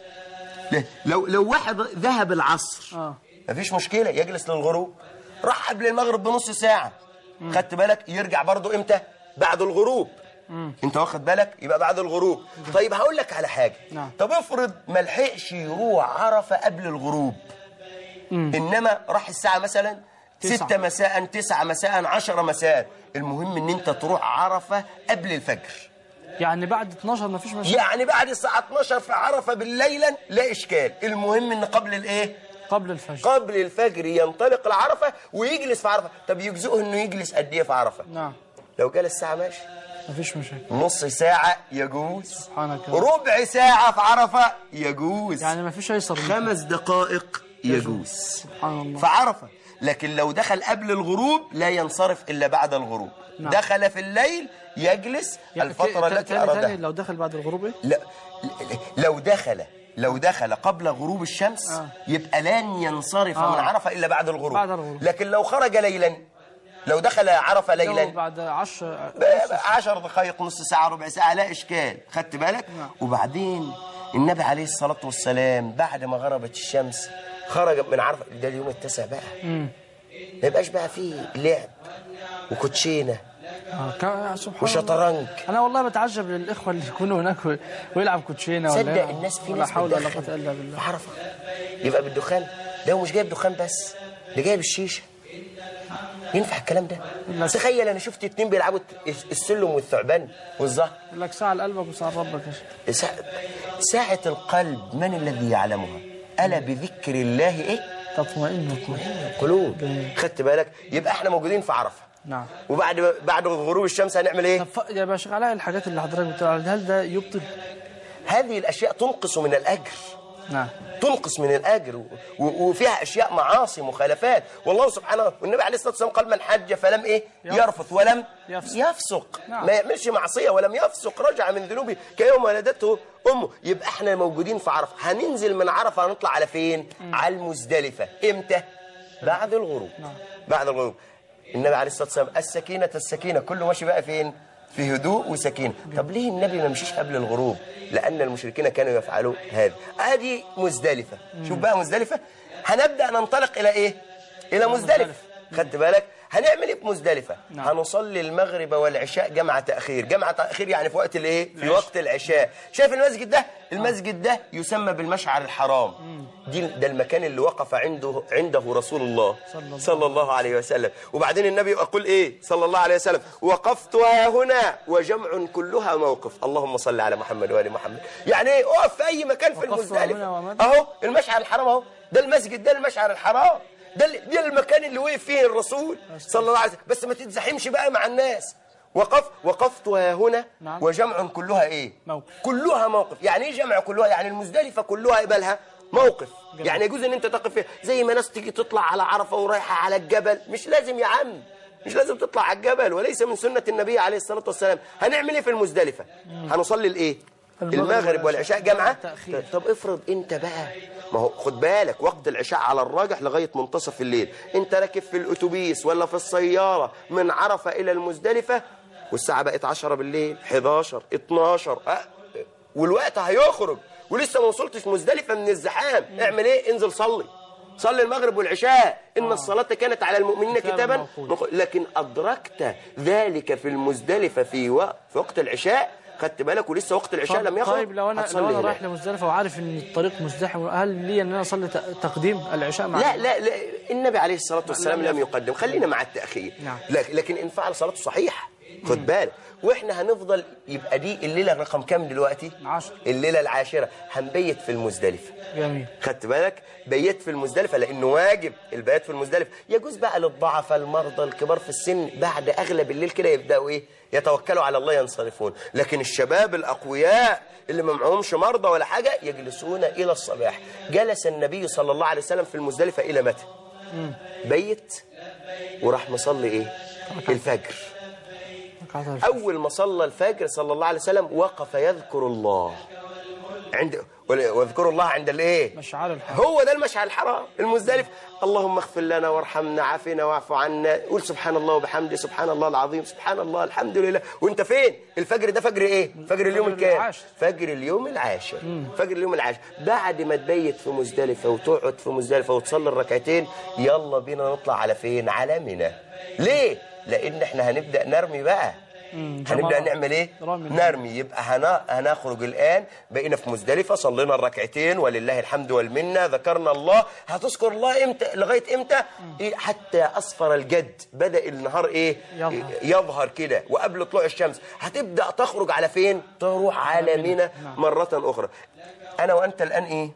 لو واحد ذهب العصر مفيش مشكلة، يجلس للغروب. راح قبل المغرب بنص ساعة، خدت بالك؟ يرجع برضو إمتى؟ بعد الغروب. انت واخد بالك؟ يبقى بعد الغروب. طيب هقول لك على حاجه. طب افرض ما لحقش يروح عرفه قبل الغروب، انما راح الساعه مثلا 6 مساء 9 مساء 10 مساء، المهم ان انت تروح عرفه قبل الفجر. يعني بعد 12 ما فيش مشكله. يعني بعد الساعه 12 في عرفه بالليلا لا اشكال. المهم ان قبل الايه؟ قبل الفجر. قبل الفجر ينطلق لعرفه ويجلس في عرفه. طب يجزئه انه يجلس قد ايه في عرفه؟ نعم. لو جلس ساعه ماشي، مفيش مشاكل. نص ساعة يجوز. سبحانك. ربع ساعة في عرفة يجوز. يعني مفيش أيسر. 5 دقائق يجوز. سبحان الله. في عرفة. لكن لو دخل قبل الغروب لا ينصرف إلا بعد الغروب. نعم. دخل في الليل يجلس يعني الفترة التي أرادها. لو دخل بعد الغروب إيه؟ لا، لو دخل قبل غروب الشمس يبقى لن ينصرف من عرفة إلا بعد الغروب. لكن لو خرج ليلا، لو دخل عرفة ليلا بعد 10 دقائق، نص ساعة، ربع ساعة، لا إشكال. خدت بالك؟ وبعدين النبي عليه الصلاة والسلام بعد ما غربت الشمس خرج من عرفة. ده اليوم التاسع بقى. ما يبقاش بقى فيه لعب وكوتشينة وشطرنج. أنا والله بتعجب للإخوة اللي يكونوا هناك ويلعب كوتشينة. صدق الناس في ناس بتدخن في عرفة. يبقى بالدخان. ده هو مش جايب دخان بس، ده جايب الشيشة. ينفع الكلام ده؟ تخيل انا شفت 2 بيلعبوا السلم والثعبان والزهر. يقول لك ساعة لقلبك وساعة لربك. ساعة القلب من الذي يعلمها؟ ألا بذكر الله إيه؟ تطمئن القلوب. خدت بالك؟ يبقى احنا موجودين في عرفة. نعم. وبعد غروب الشمس هنعمل ايه؟ طب يا باشا على الحاجات اللي حضرتك بتقولها، هل ده يبطل؟ هذه الأشياء تنقص من الأجر. نعم. تنقص من الأجر وفيها أشياء معاصي مخالفات. والله سبحانه والنبي عليه الصلاة والسلام قال من حج فلم إيه؟ يرفث ولم يفسق. نعم. ما يعملش معصية ولم يفسق رجع من ذنوبه كيوم ولدته أمه. يبقى احنا موجودين في عرفة. هننزل من عرفة هنطلع على فين؟ على المزدلفة. إمتى؟ بعد الغروب. بعد الغروب. النبي عليه الصلاة والسلام السكينة كله ماشي بقى فين؟ في هدوء وسكينة. طب ليه النبي ما مشيش قبل الغروب؟ لأن المشركين كانوا يفعلوا هذا. ادي مزدلفة. شوف بقى مزدلفة، هنبدأ ننطلق إلى إيه؟ إلى مزدلفة. خدت بالك؟ هنعمل ايه في مزدلفة؟ هنصلي المغرب والعشاء جمع تأخير. جمع تأخير يعني في وقت الايه؟ في وقت العشاء. شايف المسجد ده؟ المسجد ده يسمى بالمشعر الحرام. ده المكان اللي وقف عنده رسول الله صلى الله عليه وسلم. وبعدين النبي يقول ايه صلى الله عليه وسلم؟ وقفت هنا وجمع كلها موقف. اللهم صل على محمد وآل محمد. يعني ايه؟ اقف في اي مكان في المزدلفة. اهو المشعر الحرام اهو، ده المسجد ده المشعر الحرام. ده المكان اللي وقف فيه الرسول صلى الله عليه وسلم. بس ما تتزحمش بقى مع الناس. وقفت هنا وجمع كلها ايه؟ موقف. كلها موقف. يعني ايه جمع كلها؟ يعني المزدلفة كلها يبالها موقف. يعني يجوز ان انت تقف فيها زي ما ناس تيجي تطلع على عرفة ورايحة على الجبل. مش لازم يا عم، مش لازم تطلع على الجبل، وليس من سنة النبي عليه الصلاة والسلام. هنعمل ايه في المزدلفة؟ هنصلي الايه؟ المغرب والعشاء جمعة. طب افرض انت بقى، ما هو خد بالك وقت العشاء على الراجح لغاية منتصف الليل. انت راكب في الاتوبيس ولا في السيارة من عرفة الى المزدلفة والساعة بقت 10 بالليل 11 12 والوقت هيخرج ولسه ما وصلتش مزدلفة من الزحام. اعمل ايه؟ انزل صلي المغرب والعشاء. إن الصلاة كانت على المؤمنين كتابا. لكن أدركت ذلك في المزدلفة في وقت العشاء. خدت بالك ولسه وقت العشاء لم يخرج. طيب لو انا رايح لمزدلفة وعارف ان الطريق مزدحم، هل لي ان انا اصلي تقديم العشاء مع لا النبي عليه الصلاة والسلام لم يقدم. خلينا مع التأخير. لكن إن فعل صلاته صحيح. خد بالك واحنا هنفضل. يبقى دي الليلة رقم كام دلوقتي؟ 10. الليلة العاشرة هنبيت في المزدلفة. جميل. خدت بالك؟ بيت في المزدلفة لأنه واجب البيات في المزدلفة. يجوز بقى للضعفاء المرضى الكبار في السن بعد أغلب الليل كده يبدأوا إيه؟ يتوكلوا على الله ينصرفون. لكن الشباب الأقوياء اللي ما معهمش مرضى ولا حاجة يجلسون إلى الصباح. جلس النبي صلى الله عليه وسلم في المزدلفة إلى متى؟ بيت وراح مصلي إيه؟ الفجر. أول ما صلى الفجر صلى الله عليه وسلم وقف يذكر الله واذكروا الله عند الايه؟ مشعر الحرام. هو ده المشعر الحرام المزدلف. اللهم اغفر لنا وارحمنا عافنا واعف عنا. قول سبحان الله وبحمده سبحان الله العظيم سبحان الله الحمد لله. وانت فين؟ الفجر ده فجر ايه؟ فجر اليوم الكام؟ فجر اليوم العاشر. فجر اليوم العاشر. بعد ما تبيت في مزدلفة وتقعد في مزدلفة وتصلي الركعتين يلا بينا نطلع على فين؟ على منى. ليه؟ لان احنا هنبدأ نرمي بقى. هنبدأ نعمل ايه؟ نرمي. يبقى هنخرج الآن. بقينا في مزدلفة صلينا الركعتين ولله الحمد والمنة. ذكرنا الله. هتذكر الله امتى؟ لغاية امتى؟ إيه؟ حتى أصفر الجد. بدأ النهار ايه؟ يظهر كده وقبل طلوع الشمس. هتبدأ تخرج على فين؟ تروح على منى مرة أخرى. أنا وأنت الآن ايه؟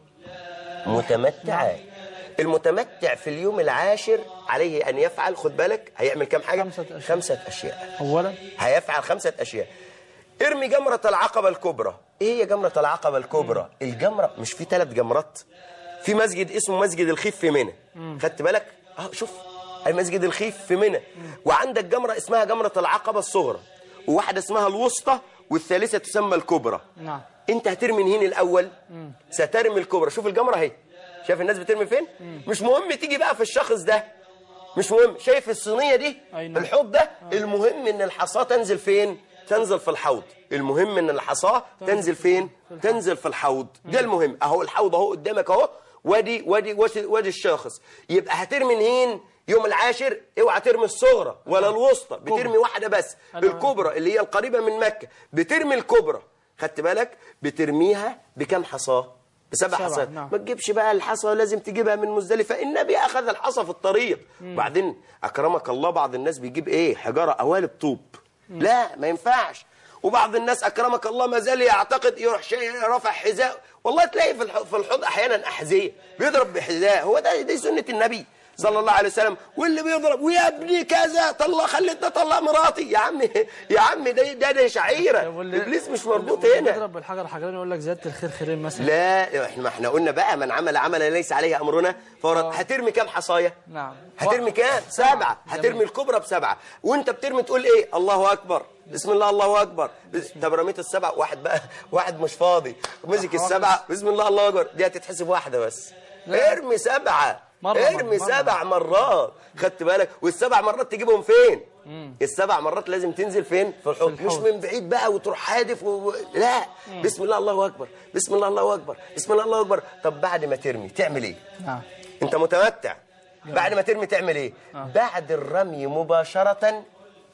متمتعات. المتمتع في اليوم العاشر عليه أن يفعل. خد بالك هيعمل كم حاجة؟ 5 أشياء. أولا هيفعل 5 أشياء. ارمي جمرة العقبة الكبرى. ايه هي جمرة العقبة الكبرى؟ الجمرة مش في 3 جمرات. في مسجد اسمه مسجد الخيف في منى. خدت بالك؟ شوف مسجد الخيف في منى. وعندك جمرة اسمها جمرة العقبة الصغرى، وواحدة اسمها الوسطى، والثالثة تسمى الكبرى. نعم. انت هترمي منين الأول؟ سترمي الكبرى. شوف الجمرة اهي. شايف الناس بترمي فين؟ مش مهم تيجي بقى في الشخص ده، مش مهم. شايف الصينية دي؟ الحوض ده؟ المهم ان الحصاة تنزل فين؟ تنزل في الحوض. المهم ان الحصاة تنزل فين؟ تنزل في الحوض. ده المهم. اهو الحوض اهو قدامك اهو. وادي الشخص. يبقى هترمي منين؟ يوم العاشر اوعى ترمي الصغرى ولا الوسطى، بترمي واحدة بس. الكبرى اللي هي القريبة من مكة. بترمي الكبرى. خدت بالك؟ بترميها بكم حصاه؟ ب7 حصات. ما تجيبش بقى الحصى لازم تجيبها من مزدلفة. النبي أخذ الحصى في الطريق. بعدين أكرمك الله بعض الناس بيجيب إيه؟ حجارة قوالب طوب. لا ما ينفعش. وبعض الناس أكرمك الله ما زال يعتقد يروح رافع حذاء. والله تلاقي في الحوض أحيانا أحذية بيضرب بحذاء. هو دي سنة النبي صلى الله عليه وسلم. واللي بيضرب ويا ابني كذا طلع خليتني اطلق مراتي. يا عم ده شعيره. ابليس مش مربوط هنا. بيضرب بالحجر حجرين يقول لك زياده الخير خيرين مثلا. لا احنا قلنا بقى من عمل عملا ليس عليه امرنا هترمي كام حصايه؟ نعم. هترمي كام؟ 7. هترمي الكبرى ب7. وانت بترمي تقول ايه؟ الله اكبر بسم الله الله اكبر. طب رميت ال7 واحد مش فاضي مسك ال7 بسم الله الله اكبر. دي هتتحسب واحده بس. ارمي 7. ارمي 7 مرات. خدت بالك؟ والسبع مرات تجيبهم فين؟ السبع مرات لازم تنزل فين؟ في الحوض. مش من بعيد بقى وتروح حادف لا. بسم الله الله اكبر، بسم الله الله اكبر، بسم الله الله اكبر. طب بعد ما ترمي تعمل ايه؟ انت متمتع. بعد ما ترمي تعمل ايه؟ بعد الرمي مباشرة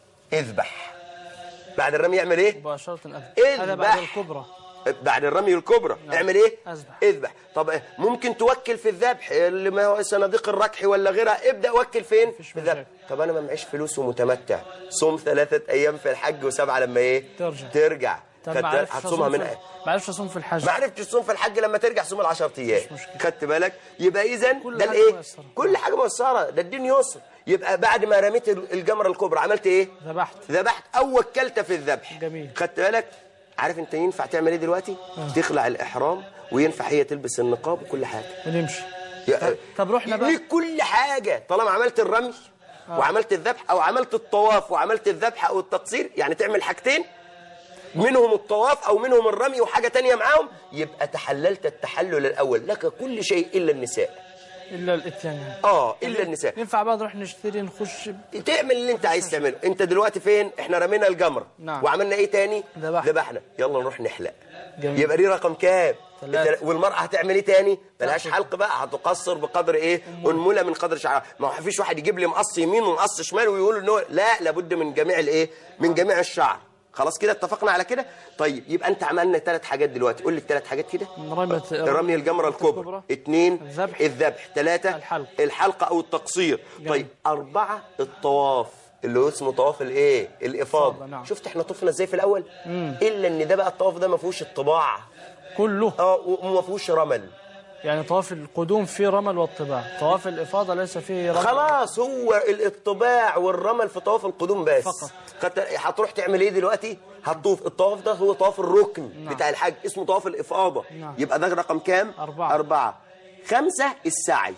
اذبح. بعد الرمي يعمل ايه؟ مباشرة اذبح. هذا بعد الكبرى. بعد الرمي الكبرى اعمل ايه؟ اذبح. طب ممكن توكل في الذبح اللي ما هو صناديق الركح ولا غيرها، ابدا وكل فين؟ في الذبح. طب انا ما معيش فلوس ومتمتع، صوم 3 ايام في الحج و7 لما ايه؟ ترجع. هتصومها من ايه؟ ما عرفتش اصوم في الحج. ما عرفتش تصوم في الحج، لما ترجع صوم ال10 ايام. خدت بالك؟ يبقى اذا ده الايه؟ كل حاجه ميسره، ده الدين يسر. يبقى بعد ما رميت الجمره الكبرى عملت ايه؟ ذبحت او وكلت في الذبح. جميل. خدت بالك؟ عارف انت ينفع تعمل ايه دلوقتي؟ تخلع الاحرام، وينفع هي تلبس النقاب وكل حاجه ونمشي. طب رحنا بقى كل حاجه طالما عملت الرمي وعملت الذبح، او عملت الطواف وعملت الذبح او التقصير، يعني تعمل حاجتين منهم الطواف او منهم الرمي وحاجه تانية معاهم، يبقى تحللت التحلل الاول. لك كل شيء الا النساء. الا الاتيان الا النساء. ينفع بقى نروح نشتري نخش تعمل اللي انت عايز تعمله. انت دلوقتي فين؟ احنا رمينا الجمره. وعملنا ايه تاني؟ ذبحنا. يلا نروح نحلق. جميل. يبقى دي رقم كام؟ والمرأة هتعمل ايه تاني؟ ملهاش حلق بقى، هتقصر بقدر ايه؟ انمله من قدر شعرها. ما هو فيش واحد يجيب لي مقص يمين ومقص شمال ويقول انه لا، لابد من جميع الايه؟ من جميع الشعر. خلاص كده اتفقنا على كده. طيب يبقى انت عملنا 3 حاجات دلوقتي. قول لي ال3 حاجات كده. رمي الجمره الكبرى، 2 الذبح، 3 الحلقه او التقصير. طيب 4 الطواف اللي هو اسمه طواف الايه؟ الافاضه. نعم. شفت احنا طفنا ازاي في الاول؟ الا ان ده بقى الطواف ده ما فيهوش الطباع كله. وما فيهوش رمل. يعني طواف القدوم فيه رمل والطباع، طواف الافاضه ليس فيه رمل. خلاص هو الطباع والرمل في طواف القدوم بس فقط. هتروح تعمل ايه دلوقتي؟ هتطوف. الطواف ده هو طواف الركن. نعم. بتاع الحج اسمه طواف الافاضه. نعم. يبقى ده رقم كام؟ 4. 5 السعي.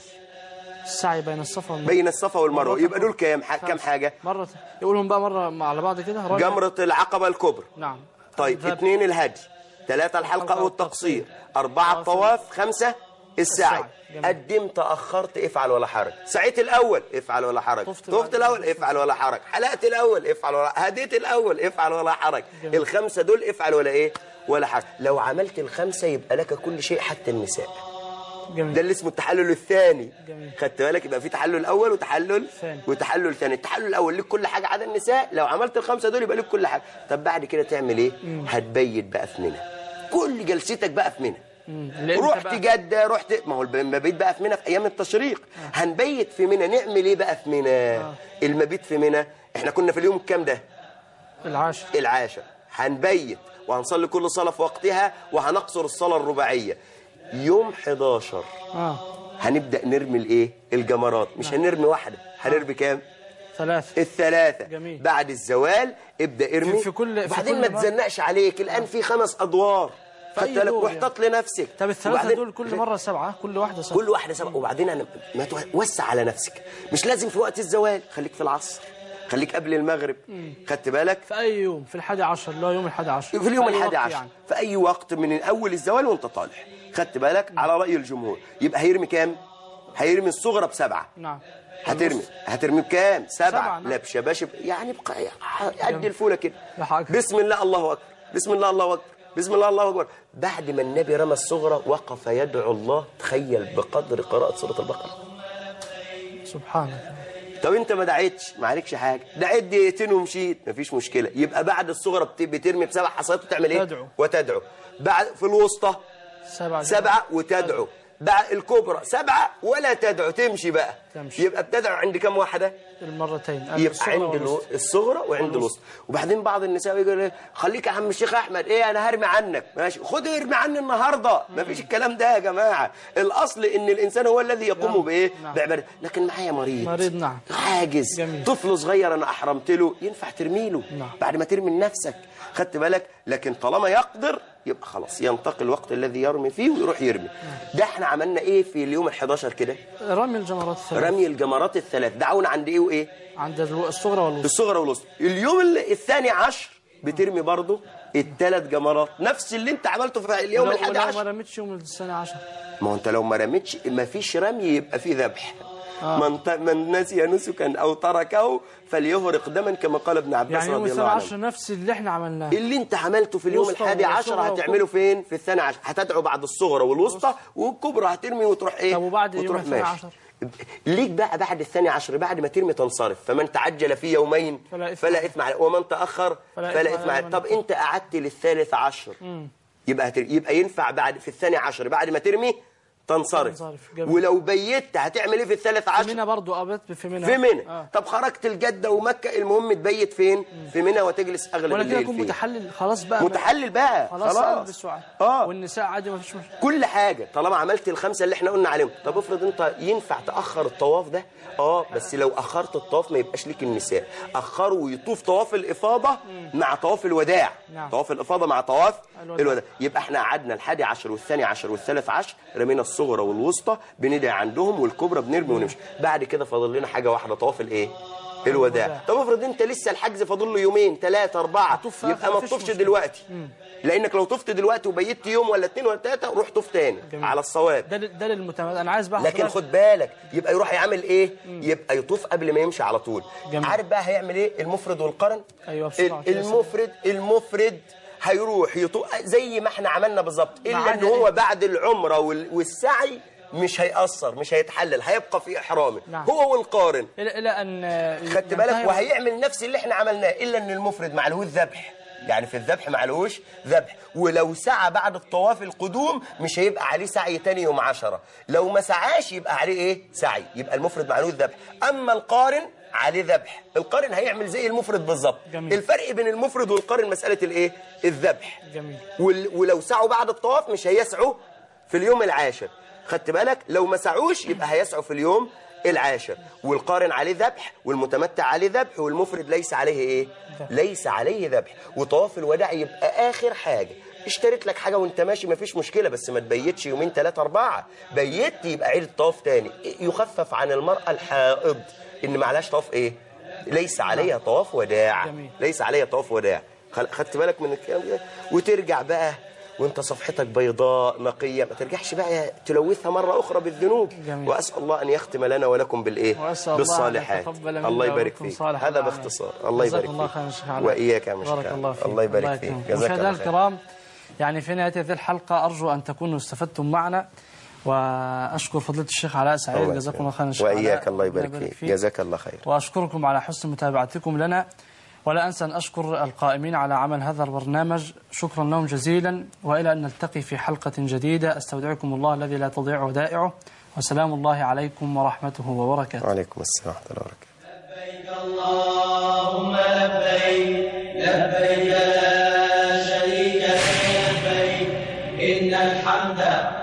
السعي بين الصفا والمروه. بين الصفا والمروه. يبقى دول كام حاجه؟ مره يقولهم بقى مره على بعض كده. جمره العقبه الكبرى. نعم. طيب 2 الهدي، 3 الحلقه او التقصير، 4 الطواف، 5 السعي. قدمت تأخرت افعل ولا حرج. سعيت الأول افعل ولا حرج. طفت الأول افعل ولا حرج. حلقت الأول افعل ولا هديت الأول افعل ولا حرج. ال5 دول افعل ولا ايه؟ ولا حرج. لو عملت ال5 يبقى لك كل شيء حتى النساء. جميل. ده اللي اسمه التحلل الثاني. جميل. خدت بالك؟ يبقى في تحلل أول وتحلل ثاني. التحلل الأول لك كل حاجة عدا النساء. لو عملت ال5 دول يبقى لك كل حاجة. طب بعد كده تعمل ايه؟ هتبيت بقى في منى. كل جلستك بقى في منى. رحت جدة، رحت ما هو المبيت بقى في منى في ايام التشريق. هنبيت في منى. نعمل ايه بقى في منى؟ المبيت في منى احنا كنا في اليوم الكام ده؟ العاشر. هنبيت وهنصلي كل صلاة في وقتها، وهنقصر الصلاة الرباعية. يوم 11 هنبدأ نرمي الايه؟ الجمرات. مش هنرمي واحدة، هنرمي كام؟ 3. ال3. جميل. بعد الزوال ابدأ ارمي. وبعدين ما تزنقش عليك. الآن في 5 أدوار. خدت بالك؟ واحتط لنفسك. طب ال3 دول كل مرة 7، كل واحدة 7. كل واحدة 7. وبعدين أنا ما توسع على نفسك. مش لازم في وقت الزوال، خليك في العصر، خليك قبل المغرب. خدت بالك؟ في أي يوم؟ في ال11 اللي هو يوم ال11. في اليوم ال11 يعني. في أي وقت من أول الزوال وأنت طالع. خدت بالك؟ على رأي الجمهور. يبقى هيرمي كام؟ هيرمي الصغرى ب7. نعم. هترمي بكام؟ 7. نعم. لا بشباشب يعني قد الفولة كده. بسم الله الله أكبر، بسم الله الله أكبر، بسم الله الله أكبر. بعد ما النبي رمى الصغرى وقف يدعو الله. تخيل بقدر قراءة سورة البقرة. سبحان الله. طب انت ما دعيتش، ما عليكش حاجه، دعيت دقيقتين ومشيت، مفيش مشكله. يبقى بعد الصغرى بترمي ب7 حصيات وتعمل ايه؟ وتدعو. بعد في الوسطى 7 وتدعو. بعد الكبرى 7 ولا تدعو، تمشي بقى. يبقى بتدعو عند كم واحده؟ المرتين. يبقى عند الصغرى وعند الوسطى. وبعدين بعض النساء يقول خليك يا عم الشيخ احمد، ايه انا هرمي عنك. ماشي، خد ارمي عني النهارده. مفيش الكلام ده يا جماعه. الاصل ان الانسان هو الذي يقوم بايه؟ بعباده. لكن معايا مريض. نعم. عاجز. جميل. طفل صغير انا احرمت له، ينفع ترمي له بعد ما ترمي لنفسك. خدت بالك؟ لكن طالما يقدر يبقى خلاص ينتقل الوقت الذي يرمي فيه ويروح يرمي. ده احنا عملنا ايه في اليوم ال11 كده؟ رمي الجمرات ال3. رمي الجمرات ال3. دعونا عند ايه وايه؟ عند الصغرى والوسطى. الصغرى والوسطى. اليوم ال12 بترمي برضه ال3 جمرات نفس اللي انت عملته في اليوم ال11. ولو ما رميتش يوم السنة 10. ما هو انت لو ما رميتش ما فيش رمي يبقى في ذبح. من نسي نسكا او تركه فليهرق دما كما قال ابن عباس يعني رضي الله يوم عنه. السنة 10 نفس اللي احنا عملناه. اللي انت عملته في اليوم ال11 هتعمله فين؟ في الثاني 10. هتدعو بعد الصغرى والوسطى والكبرى هترمي وتروح ايه؟ طب وبعد يوم وتروح الثاني ماشي. 10 ليك بقى بعد الثاني 10 بعد ما ترمي تنصرف. فمن تعجل في يومين فلا إثم عليه ومن تأخر فلا إثم عليه. طب انت قعدت للثالث 10 يبقى ينفع بعد في الثاني 10 بعد ما ترمي تنصرف. ولو بيت هتعمل ايه في الثالث 10؟ في منى برضه أبت في منى. في منى. طب خرجت الجدة ومكة المهم تبيت فين؟ في منى وتجلس اغلب الليل فيه. ولكن يكون متحلل خلاص بقى. متحلل بقى خلاص. والنساء عادي ما فيش مشكله. كل حاجه طالما عملت ال5 اللي احنا قلنا عليهم. طب افرض انت ينفع تاخر الطواف ده؟ بس لو اخرت الطواف ما يبقاش ليك النساء. اخره ويطوف طواف الافاضه مع طواف الوداع. نعم. طواف الافاضه مع طواف الوداع. يبقى احنا قعدنا ال11 والثاني 10 والثالث 10 رمينا الصغرى والوسطى بندعي عندهم والكبرى بنرمي ونمشي. بعد كده فاضل لنا حاجه واحده طواف الايه؟ الوداع. طب افرض انت لسه الحجز فاضل له يومين 3 4 يبقى ما تطوفش دلوقتي. لانك لو طفت دلوقتي وبيت يوم ولا 2 ولا 3 روح طوف تاني. جميل. على الصواب ده للمتميز. انا عايز بقى لكن خد بالك يبقى يروح يعمل ايه؟ يبقى يطوف قبل ما يمشي على طول. جميل. عارف بقى هيعمل ايه المفرد والقرن؟ ايوه المفرد هيروح يطوف زي ما احنا عملنا بالظبط الا ان هو بعد العمره والسعي مش هيأثر مش هيتحلل هيبقى في إحرامه. نعم. هو والقارن إلى أن خدت بالك وهيعمل نفس اللي احنا عملناه إلا أن المفرد معلهوش ذبح. يعني في الذبح معلهوش ذبح. ولو سعى بعد الطواف القدوم مش هيبقى عليه سعي تاني يوم 10. لو ما سعاش يبقى عليه ايه؟ سعي. يبقى المفرد معلهوش ذبح. أما القارن عليه ذبح. القارن هيعمل زي المفرد بالظبط. الفرق بين المفرد والقارن مسألة الايه؟ الذبح. جميل. ولو سعوا بعد الطواف مش هيسعوا في اليوم العاشر. خدت بالك؟ لو ما سعوش يبقى هيسعوا في اليوم العاشر. والقارن عليه ذبح والمتمتع عليه ذبح والمفرد ليس عليه ايه؟ ليس عليه ذبح. وطواف الوداع يبقى آخر حاجة. اشتريت لك حاجة وانت ماشي مفيش مشكلة بس ما تبيتش يومين 3 4. بيت يبقى عيد الطواف تاني. يخفف عن المرأة الحائض ان معلاش طواف ايه؟ ليس عليها طواف وداع. ليس عليها طواف وداع. خدت بالك من الكلام ده؟ وترجع بقى وانت صفحتك بيضاء نقية ما ترجعش بقى تلوثها مرة أخرى بالذنوب. جميل. وأسأل الله أن يختم لنا ولكم بالإيه؟ بالصالحات. الله يبارك فيك. هذا باختصار. الله يبارك فيك. وإياك يا مشكلة. بارك الله فيك. الله يبارك فيك. جزاك الله خير. مشاهدينا الكرام يعني في نهاية هذه الحلقة أرجو أن تكونوا استفدتم معنا وأشكر فضيلة الشيخ علاء سعيد جزاكم الله خيرا. وإياك الله يبارك فيك. جزاك الله خير. وأشكركم على حسن متابعتكم لنا ولا أنسى أن أشكر القائمين على عمل هذا البرنامج شكرا لهم جزيلا وإلى أن نلتقي في حلقة جديدة أستودعكم الله الذي لا تضيع ودائعه وسلام الله عليكم ورحمته وبركاته. وعليكم السلام ورحمة الله وبركاته. لبيك اللهم لبيك لبيك لا شريك لك لبيك إن الحمد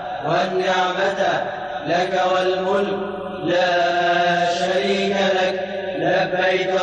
والنعمة لك والملك لا شريك لك لبيك